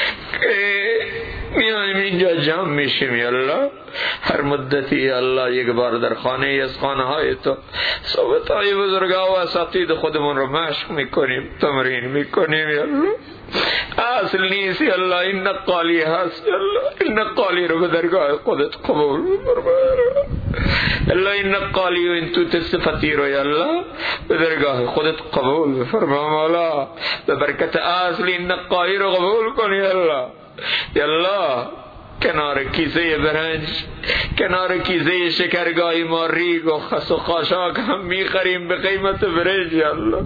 میانیم اینجا جمع میشیم یا الله، هر مدتی یا الله یک بار در خانه از خانه های تو صحبت های بزرگا و اساتید خودمون رو مشق میکنیم، تمرین میکنیم یا الله. اصل نیست یا الله، این نقالی هست یا الله، این نقالی رو به درگاه خودت قبول فرما الله، این نقالی و این توت صفتی رو یا الله به درگاه خودت قبول فرما مولا، به برکت اصل این نقالی رو قبول کن یا الله یا الله. کنار کیسه برنج، کنار کیسه شکرگاهی ما ریگ و خس و خاشاک هم میخریم به قیمت برنج یا الله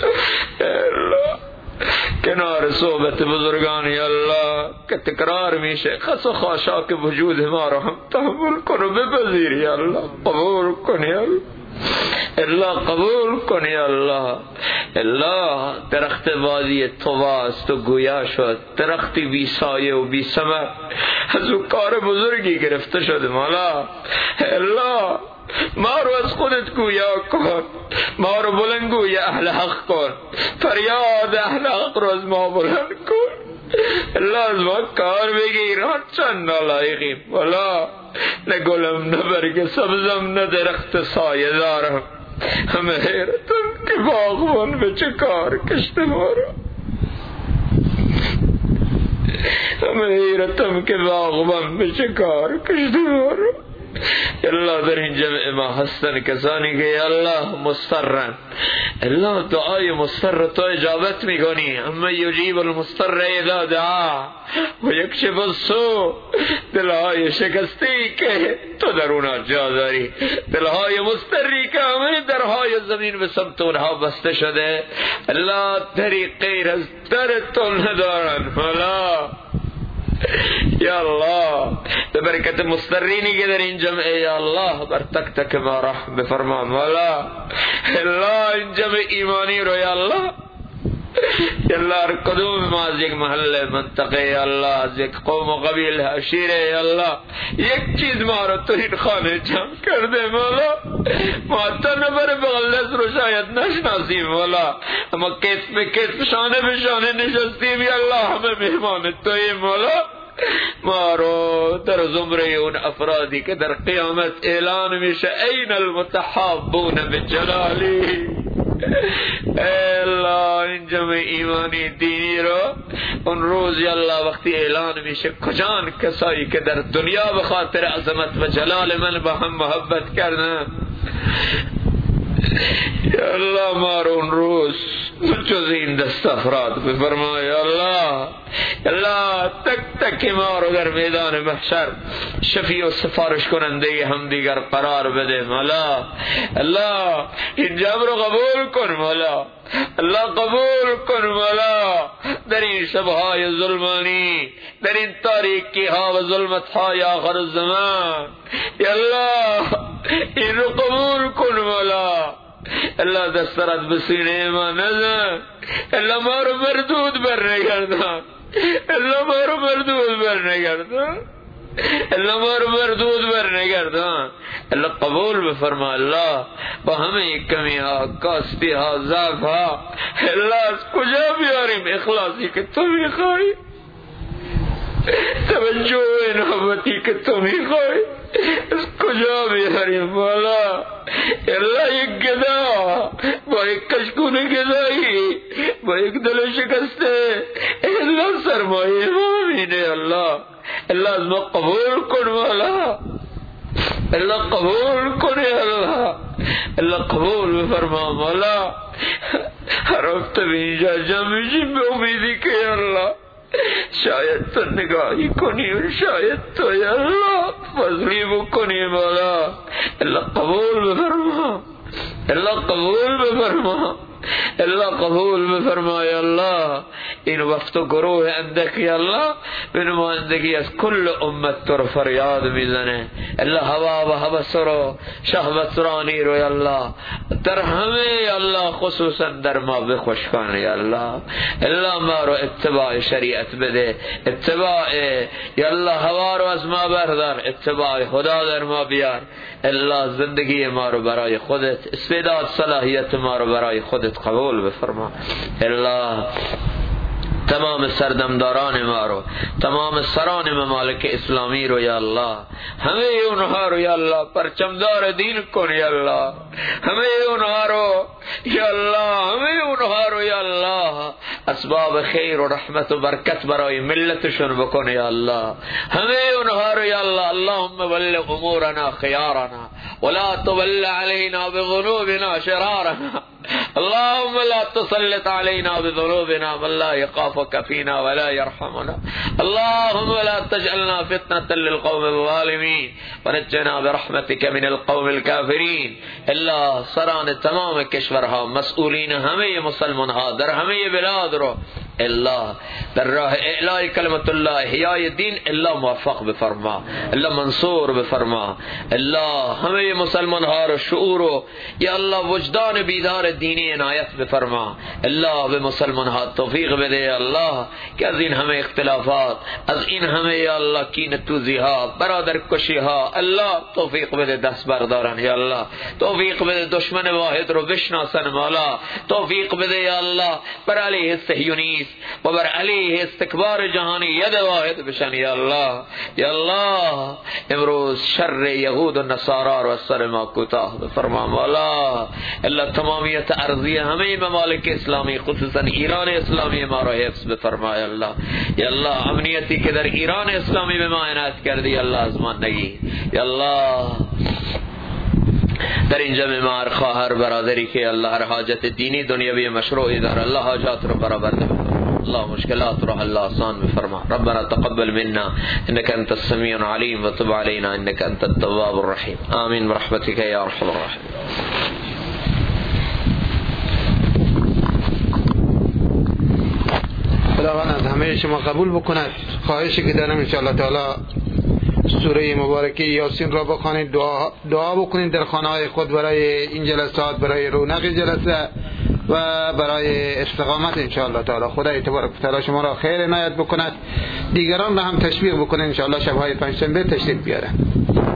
کنار صحبت بزرگان یا الله که تکرار میشه، خس و خاشاک وجود ما رو هم تحمل کن و بپذیر یا الله، قبول کن یا الله الله، قبول کن یا الله. الله درخت وادی طواست تو گویا شد، درختی بی سایه و بی ثمر از او کار بزرگی گرفته شد مولا الله. ما رو از خودت گویا کن، ما رو بلند گوی اهل حق کن، فریاد اهل حق رو از ما بلند کن الله، از ما کار بگیر، هر چند نالایقیم مولا، نه گلم نه برگ سبزم نه درخت سایه دارم، همه حیرتم که باغبان به چه کار کشته ما رو، همه حیرتم که باغبان به چه کار کشته ما رو. الله در این جمع ما هستن کسانی که الله مضطرن، الله دعای مضطر تو اجابت میکنی، اما یجیب المضطر اذا دعا و یکشف السوء، دلهای شکستی که تو در اونا جا داری، دلهای مضطری که همه درهای زمین به سمت اونها بسته شده الله، دری غیر از در تو ندارن مولا یا الله. به برکت مضطرینی که در این جمع یا الله بر تک تک ما رحم بفرما مولا الله. این جمع ایمانی رو یا الله یا الله هر کدوم ما از یک محل منطقه یا الله، از یک قوم و قبیل عشیره یا الله، یک چیز ما رو تو این خانه جمع کرده مولا، ما تا نبر بغلس رو شاید نشناسیم مولا، اما کتف به کتف شانه به شانه نشستیم یا الله، همه مهمان توی مولا. ما رو در زمره اون افرادی که در قیامت اعلان میشه این المتحابون بجلالی الله، این جمع ایمانی دینی رو اون روز یا الله وقتی اعلان میشه کجان کسایی که در دنیا به خاطر عظمت و جلال من با هم محبت کردن یا الله، ما رو اون روز جز این دست افراد بفرما یا الله. الله تک تک ما رو در میدان محشر شفیع و سفارش کننده هم دیگر قرار بده مولا الله. این جمع رو قبول کن مولا الله، قبول کن مولا. در این شبهای ظلمانی، در این تاریکی ها و ظلمت های آخر الزمان یا الله، این رو قبول کن مولا. الله دسترت به سینه ما نزن، الله ما رو مردود برنگردان، الله ما رو مردود برنگردان، الله ما رو مردود برنگردان. الله قبول بفرما. الله با همه کمی ها، کاستی ها، ضعف ها، الله از کجا بیاریم اخلاصی که تو میخوای، توجه نعمتی که تو میخوای از کجا بیاریم مولا؟ الله یک گدا با یک کشکون گدایی، با یک دل شکسته، الله سرمایه ما مینه. الله از ما قبول کن مولا، الله قبول کنی، الله قبول بفرما مولا. هر وقت به اینجا جمع میشیم به امیدی که الله شاید تو نگاهی کنی و شاید تو یا الله فضلی بکنی مولا. الله قبول بفرما، الله قبول بفرما، الله قبول بفرما یا الله. این وقت و گروه اندکی الله به نمایندگی از کل امت تو رو فریاد میزنه. الله هوا و هوس رو، شهوت رانی رو یا الله در همه یا الله خصوصا در ما بخوش کن یا الله. الله ما رو اتباع شریعت بده، اتباع یا الله هوا رو از ما بردار، اتباع خدا در ما بیار. الله زندگی ما رو برای خودت، استعداد صلاحیت ما رو برای خودت قبول بفرما. الله تمام سردمداران ما رو، تمام سران ممالک اسلامی رو یا الله، همه اونها رو یا الله پرچمدار دین کن یا الله، همه اونها رو یا الله، همه اونها رو یا الله اسباب خیر و رحمت و برکت برای ملتشون بکن یا الله، همه اونها رو یا الله. اللهم ول امورنا خيارنا ولا تول علينا بذنوبنا شرارنا، اللهم لا تسلط علينا بذنوبنا من لا يخافك فينا ولا يرحمنا، اللهم لا تجعلنا فتنة للقوم الظالمين ونجنا برحمتك من القوم الكافرين. الله سران تمام کشورها، مسئولین همه مسلمان ها در همه بلاد رو الله در راه اعلاء کلمت الله، احیای دین الله موفق بفرما، الله منصور بفرما. الله همه مسلمان ها رو شعور و یا الله وجدان بیدار دینی عنایت بفرما. الله به مسلمان ها توفیق بده یا الله که از این همه اختلافات، از این همه یا الله کین توزی ها، برادر کشی ها، الله توفیق بده دست بردارن یا الله، توفیق بده دشمن واحد رو بشناسن مولا، توفیق بده یا الله بر علیه صهیونیست و بر علیه استکبار جهانی ید واحد بشن یا الله. یا الله امروز شر یهود و نصارا رو از سر ما کوتاه بفرما مولا. الله تمامیت ارضی همه ممالک اسلامی خصوصا ایران اسلامی ما رو حفظ بفرما یا الله. یا الله امنیتی که در ایران اسلامی به ما عنایت کردی یا الله از ما نگیر یا الله. در این جمع ما هر خواهر برادری که الله هر حاجت دینی دنیوی مشروعی دار الله حاجات رو برآورده بفرما. الله مشکلات رو حل آسان بفرما. ربنا تقبل منا انك انت السميع العليم وتب علينا انك انت التواب الرحيم. آمين برحمتك يا ارحم الراحمين. خداوند از همه شما قبول بکند. خواهشی که دارم ان شاء الله تعالی سوره مبارکه یاسین را بخوانید، دعا بکنید در خانه‌های خود برای این جلسات، برای رونق جلسه و برای استقامت ان شاء الله تعالی. خدای تبارک و تعالی شما را خیر عنایت بکند. دیگران را هم تشویق بکنید ان شاء الله شب‌های پنجشنبه تشریف بیارن.